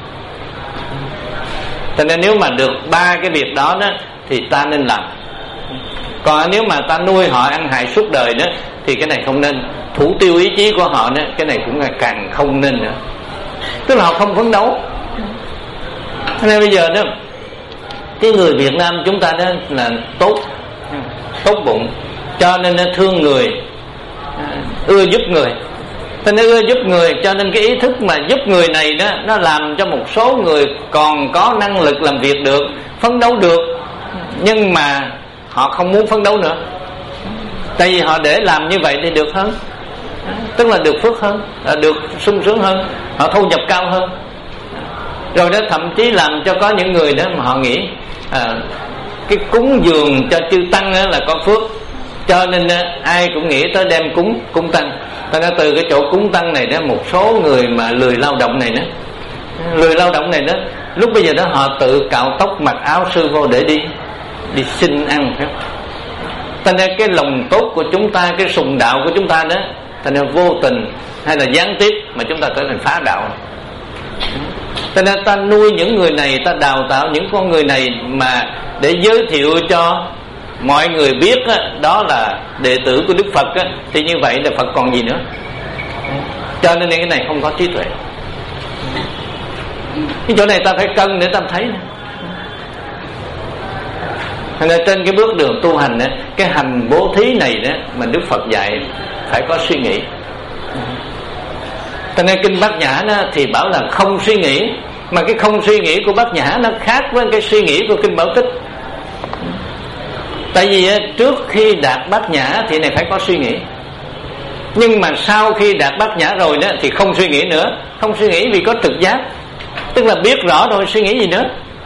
Cho nên nếu mà được ba cái việc đó đó thì ta nên làm. Còn nếu mà ta nuôi họ ăn hại suốt đời đó thì cái này không nên. Thủ tiêu ý chí của họ đó, cái này cũng là càng không nên nữa. Tức là họ không phấn đấu. Cho nên bây giờ đó, cái người Việt Nam chúng ta đó là tốt, tốt bụng, cho nên nó thương người, ưa giúp người. Cho nên ưa giúp người, cho nên cái ý thức mà giúp người này đó, nó làm cho một số người còn có năng lực làm việc được, phấn đấu được, nhưng mà họ không muốn phấn đấu nữa. Tại vì họ để làm như vậy thì được hơn, tức là được phước hơn, được sung sướng hơn, họ thu nhập cao hơn. Rồi đó thậm chí làm cho có những người đó mà họ nghĩ à, cái cúng dường cho chư tăng đó là có phước, cho nên ai cũng nghĩ tới đem cúng cúng tăng. Cho nên từ cái chỗ cúng tăng này đó, một số người mà lười lao động này đó, lười lao động này đó, lúc bây giờ đó họ tự cạo tóc, mặc áo sư vô để đi đi xin ăn, phải không? Cho nên cái lòng tốt của chúng ta, cái sùng đạo của chúng ta đó, cho nên vô tình hay là gián tiếp mà chúng ta trở thành phá đạo. Cho nên ta nuôi những người này, ta đào tạo những con người này mà để giới thiệu cho mọi người biết đó, đó là đệ tử của Đức Phật đó, thì như vậy là Phật còn gì nữa. Cho nên cái này không có trí tuệ. Cái chỗ này ta phải cân để ta thấy. Nên trên cái bước đường tu hành đó, cái hành bố thí này đó mà Đức Phật dạy phải có suy nghĩ. Cho nên kinh Bát Nhã đó thì bảo là không suy nghĩ, mà cái không suy nghĩ của Bát Nhã nó khác với cái suy nghĩ của kinh Bảo Tích. Tại vì trước khi đạt Bát Nhã thì này phải có suy nghĩ, nhưng mà sau khi đạt Bát Nhã rồi đó thì không suy nghĩ nữa. Không suy nghĩ vì có trực giác, tức là biết rõ rồi, suy nghĩ gì nữa.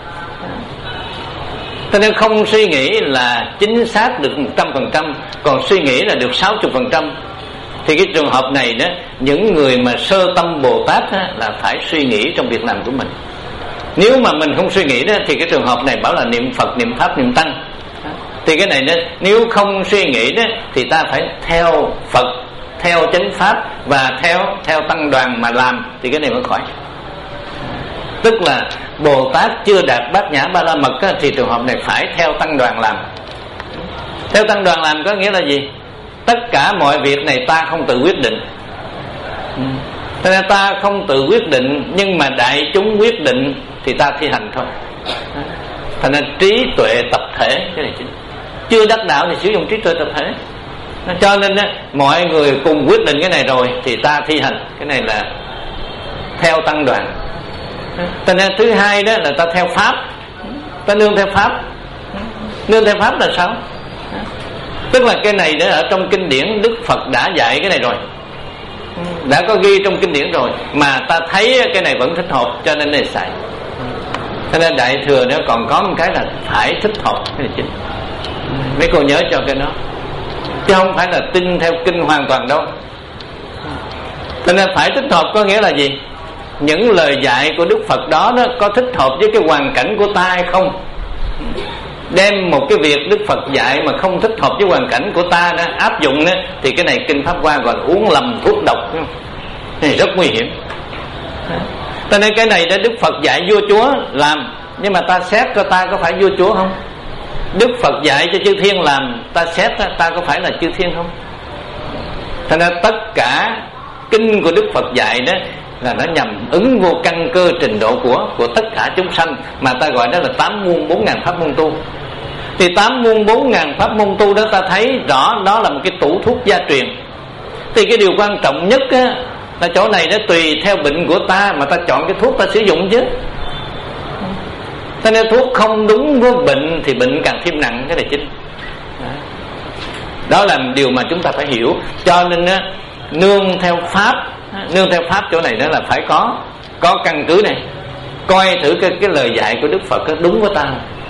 Cho nên không suy nghĩ là chính xác được một trăm phần trăm, còn suy nghĩ là được sáu mươi phần trăm. Thì cái trường hợp này đó, những người mà sơ tâm Bồ Tát á, là phải suy nghĩ trong việc làm của mình. Nếu mà mình không suy nghĩ đó thì cái trường hợp này bảo là niệm Phật, niệm Pháp, niệm Tăng. Thì cái này đó, nếu không suy nghĩ đó thì ta phải theo Phật, theo chánh Pháp và theo theo Tăng đoàn mà làm thì cái này mới khỏi. Tức là Bồ Tát chưa đạt Bát Nhã Ba La Mật á, thì trường hợp này phải theo Tăng đoàn làm. Theo Tăng đoàn làm có nghĩa là gì? Tất cả mọi việc này ta không tự quyết định. Cho nên ta không tự quyết định, nhưng mà đại chúng quyết định thì ta thi hành thôi. Cho nên trí tuệ tập thể cái này chính. Chưa đắc đạo thì sử dụng trí tuệ tập thể. Cho nên á, mọi người cùng quyết định cái này rồi thì ta thi hành. Cái này là theo tăng đoàn. Cho nên thứ hai đó là ta theo pháp, ta nương theo pháp. Nương theo pháp là sao? Tức là cái này đó ở trong kinh điển Đức Phật đã dạy cái này rồi, đã có ghi trong kinh điển rồi, mà ta thấy cái này vẫn thích hợp cho nên này xài. Cho nên Đại Thừa nó còn có một cái là phải thích hợp, cái này chính. Mấy cô nhớ cho cái đó, chứ không phải là tin theo kinh hoàn toàn đâu. Cho nên phải thích hợp có nghĩa là gì? Những lời dạy của Đức Phật đó, đó có thích hợp với cái hoàn cảnh của ta hay không? Đem một cái việc Đức Phật dạy mà không thích hợp với hoàn cảnh của ta đó, áp dụng đó, thì cái này Kinh Pháp Hoa gọi là uống lầm thuốc độc, thì rất nguy hiểm. Cho nên cái này đó Đức Phật dạy vua chúa làm, nhưng mà ta xét cho ta có phải vua chúa không? Đức Phật dạy cho chư thiên làm, ta xét ta có phải là chư thiên không? Cho nên tất cả kinh của Đức Phật dạy đó là nó nhằm ứng vô căn cơ trình độ của của tất cả chúng sanh, mà ta gọi đó là tám muôn bốn ngàn pháp môn tu. Thì tám muôn bốn ngàn pháp môn tu đó ta thấy rõ đó là một cái tủ thuốc gia truyền. Thì cái điều quan trọng nhất á, là chỗ này nó tùy theo bệnh của ta mà ta chọn cái thuốc ta sử dụng chứ. Cho nên thuốc không đúng với bệnh thì bệnh càng thêm nặng, cái này chính. Đó là điều mà chúng ta phải hiểu. Cho nên á, nương theo pháp, nương theo pháp chỗ này đó là phải có có căn cứ này, coi thử cái, cái lời dạy của Đức Phật đó đúng với ta.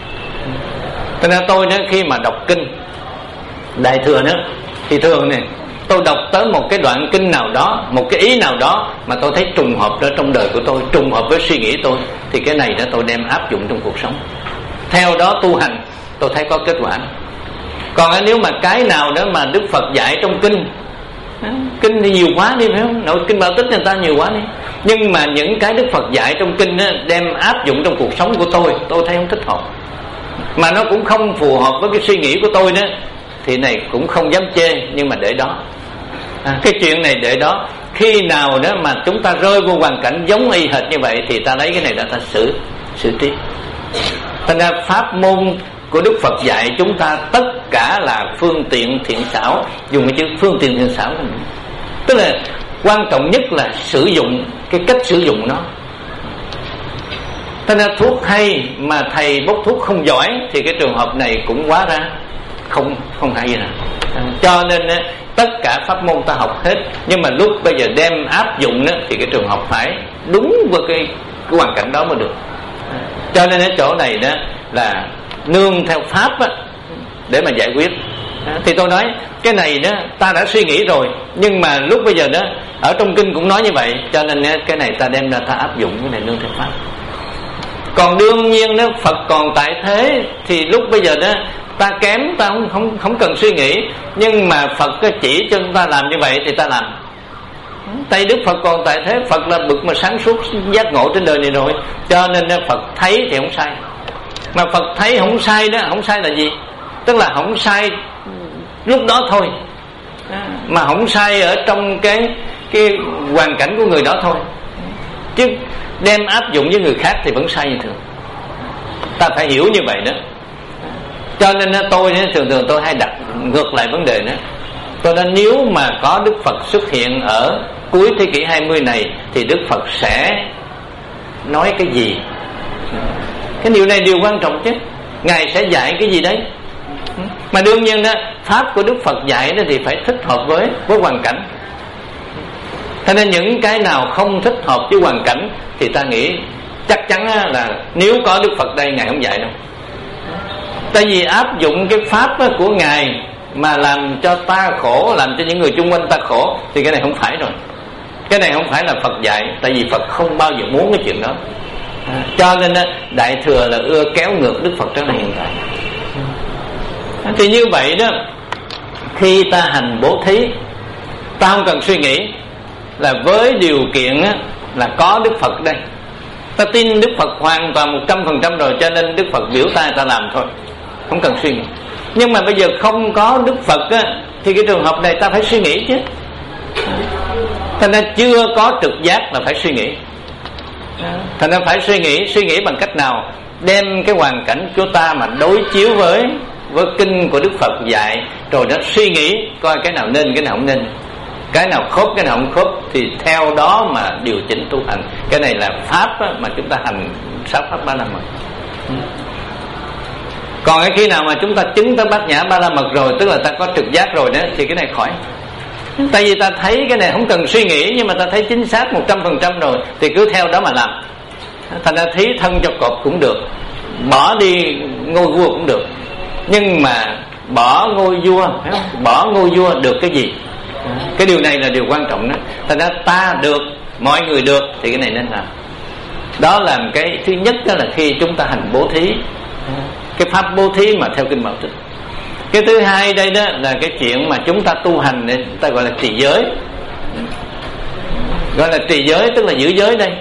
Cho nên tôi đó, khi mà đọc kinh Đại Thừa đó, thì thường này tôi đọc tới một cái đoạn kinh nào đó, một cái ý nào đó mà tôi thấy trùng hợp đó trong đời của tôi, trùng hợp với suy nghĩ tôi, thì cái này đó tôi đem áp dụng trong cuộc sống, theo đó tu hành, tôi thấy có kết quả. Còn nếu mà cái nào đó mà Đức Phật dạy trong kinh, kinh thì nhiều quá đi, phải không? Nội kinh Bảo Tích người ta nhiều quá đi, nhưng mà những cái Đức Phật dạy trong kinh đó, đem áp dụng trong cuộc sống của tôi, tôi thấy không thích hợp, mà nó cũng không phù hợp với cái suy nghĩ của tôi đó, thì này cũng không dám chê, nhưng mà để đó. À, cái chuyện này để đó, khi nào đó mà chúng ta rơi vô hoàn cảnh giống y hệt như vậy thì ta lấy cái này ra ta xử xử trí. Thành ra pháp môn của Đức Phật dạy chúng ta tất cả là phương tiện thiện xảo, dùng cái chữ phương tiện thiện xảo, tức là quan trọng nhất là sử dụng cái cách sử dụng nó. Thành ra thuốc hay mà thầy bốc thuốc không giỏi thì cái trường hợp này cũng quá ra không không hay gì nào. Cho nên tất cả pháp môn ta học hết, nhưng mà lúc bây giờ đem áp dụng đó, thì cái trường hợp phải đúng với cái, cái hoàn cảnh đó mới được. Cho nên ở chỗ này đó là nương theo pháp đó, để mà giải quyết. Thì tôi nói cái này đó ta đã suy nghĩ rồi, nhưng mà lúc bây giờ đó ở trong kinh cũng nói như vậy, cho nên cái này ta đem ra ta áp dụng cái này nương theo pháp. Còn đương nhiên đó Phật còn tại thế thì lúc bây giờ đó ta kém, ta không không không cần suy nghĩ, nhưng mà Phật chỉ cho chúng ta làm như vậy thì ta làm. Tại Đức Phật còn tại thế, Phật là bậc mà sáng suốt giác ngộ trên đời này rồi, cho nên Phật thấy thì không sai. Mà Phật thấy không sai đó, không sai là gì? Tức là không sai lúc đó thôi, mà không sai ở trong cái cái hoàn cảnh của người đó thôi, chứ đem áp dụng với người khác thì vẫn sai như thường. Ta phải hiểu như vậy đó. Cho nên tôi thường thường tôi hay đặt ngược lại vấn đề đó. Tôi nói nếu mà có Đức Phật xuất hiện ở cuối thế kỷ hai mươi này thì Đức Phật sẽ nói cái gì? Cái điều này điều quan trọng chứ. Ngài sẽ dạy cái gì đấy? Mà đương nhiên đó, pháp của Đức Phật dạy đó thì phải thích hợp với với hoàn cảnh. Thế nên những cái nào không thích hợp với hoàn cảnh thì ta nghĩ chắc chắn là nếu có Đức Phật đây Ngài không dạy đâu. Tại vì áp dụng cái pháp của Ngài mà làm cho ta khổ, làm cho những người chung quanh ta khổ, thì cái này không phải rồi. Cái này không phải là Phật dạy, tại vì Phật không bao giờ muốn cái chuyện đó. À, cho nên Đại Thừa là ưa kéo ngược Đức Phật trở lại hiện tại. À, thì như vậy đó, khi ta hành bố thí, ta không cần suy nghĩ, là với điều kiện á, là có Đức Phật đây. Ta tin Đức Phật hoàn toàn một trăm phần trăm rồi, cho nên Đức Phật biểu ta ta làm thôi, không cần suy nghĩ. Nhưng mà bây giờ không có Đức Phật á, thì cái trường hợp này ta phải suy nghĩ chứ. Thành ra chưa có trực giác là phải suy nghĩ. Thành ra phải suy nghĩ, suy nghĩ bằng cách nào? Đem cái hoàn cảnh của ta mà đối chiếu với với kinh của Đức Phật dạy, rồi đó suy nghĩ coi cái nào nên, cái nào không nên. cái nào khớp cái nào không khớp thì theo đó mà điều chỉnh tu hành. Cái này là pháp á, mà chúng ta hành sáu pháp ba la mật. Còn cái khi nào mà chúng ta chứng tới bát nhã ba la mật rồi, tức là ta có trực giác rồi đó, thì cái này khỏi. Tại vì ta thấy cái này không cần suy nghĩ, nhưng mà ta thấy chính xác một trăm phần trăm rồi thì cứ theo đó mà làm. Thành ra thí thân cho cọp cũng được, bỏ đi ngôi vua cũng được, nhưng mà bỏ ngôi vua, phải không? Bỏ ngôi vua được cái gì? Cái điều này là điều quan trọng đó. Thành ra ta được, mọi người được thì cái này nên làm. Đó là cái thứ nhất, đó là khi chúng ta hành bố thí, cái pháp bố thí mà theo kinh Bảo Tích. Cái thứ hai đây đó là cái chuyện mà chúng ta tu hành này, ta gọi là trì giới. Gọi là trì giới tức là giữ giới đây.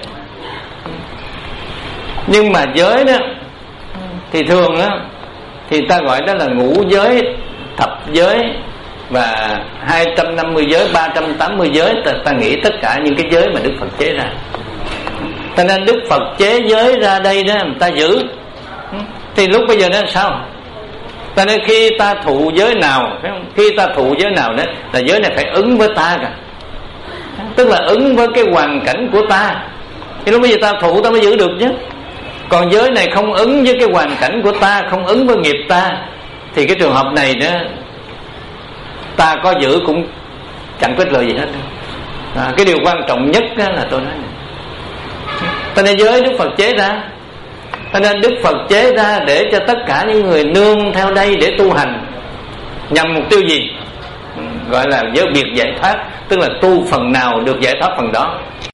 Nhưng mà giới đó thì thường đó thì ta gọi đó là ngũ giới, thập giới và hai trăm năm mươi giới, ba trăm tám mươi giới. Ta, ta nghĩ tất cả những cái giới mà Đức Phật chế ra. Cho nên Đức Phật chế giới ra đây đó, ta giữ. Thì lúc bây giờ nó sao? Ta nên khi ta thụ giới nào, phải không? Khi ta thụ giới nào đó là giới này phải ứng với ta cả, tức là ứng với cái hoàn cảnh của ta. Thì lúc bây giờ ta thụ ta mới giữ được chứ. Còn giới này không ứng với cái hoàn cảnh của ta, không ứng với nghiệp ta, thì cái trường hợp này đó ta có giữ cũng chẳng có ích lợi gì hết. À, cái điều quan trọng nhất là tôi nói này, ta nên giới Đức Phật chế ra. Cho nên Đức Phật chế ra để cho tất cả những người nương theo đây để tu hành, nhằm mục tiêu gì? Gọi là giới biệt giải thoát, tức là tu phần nào được giải thoát phần đó.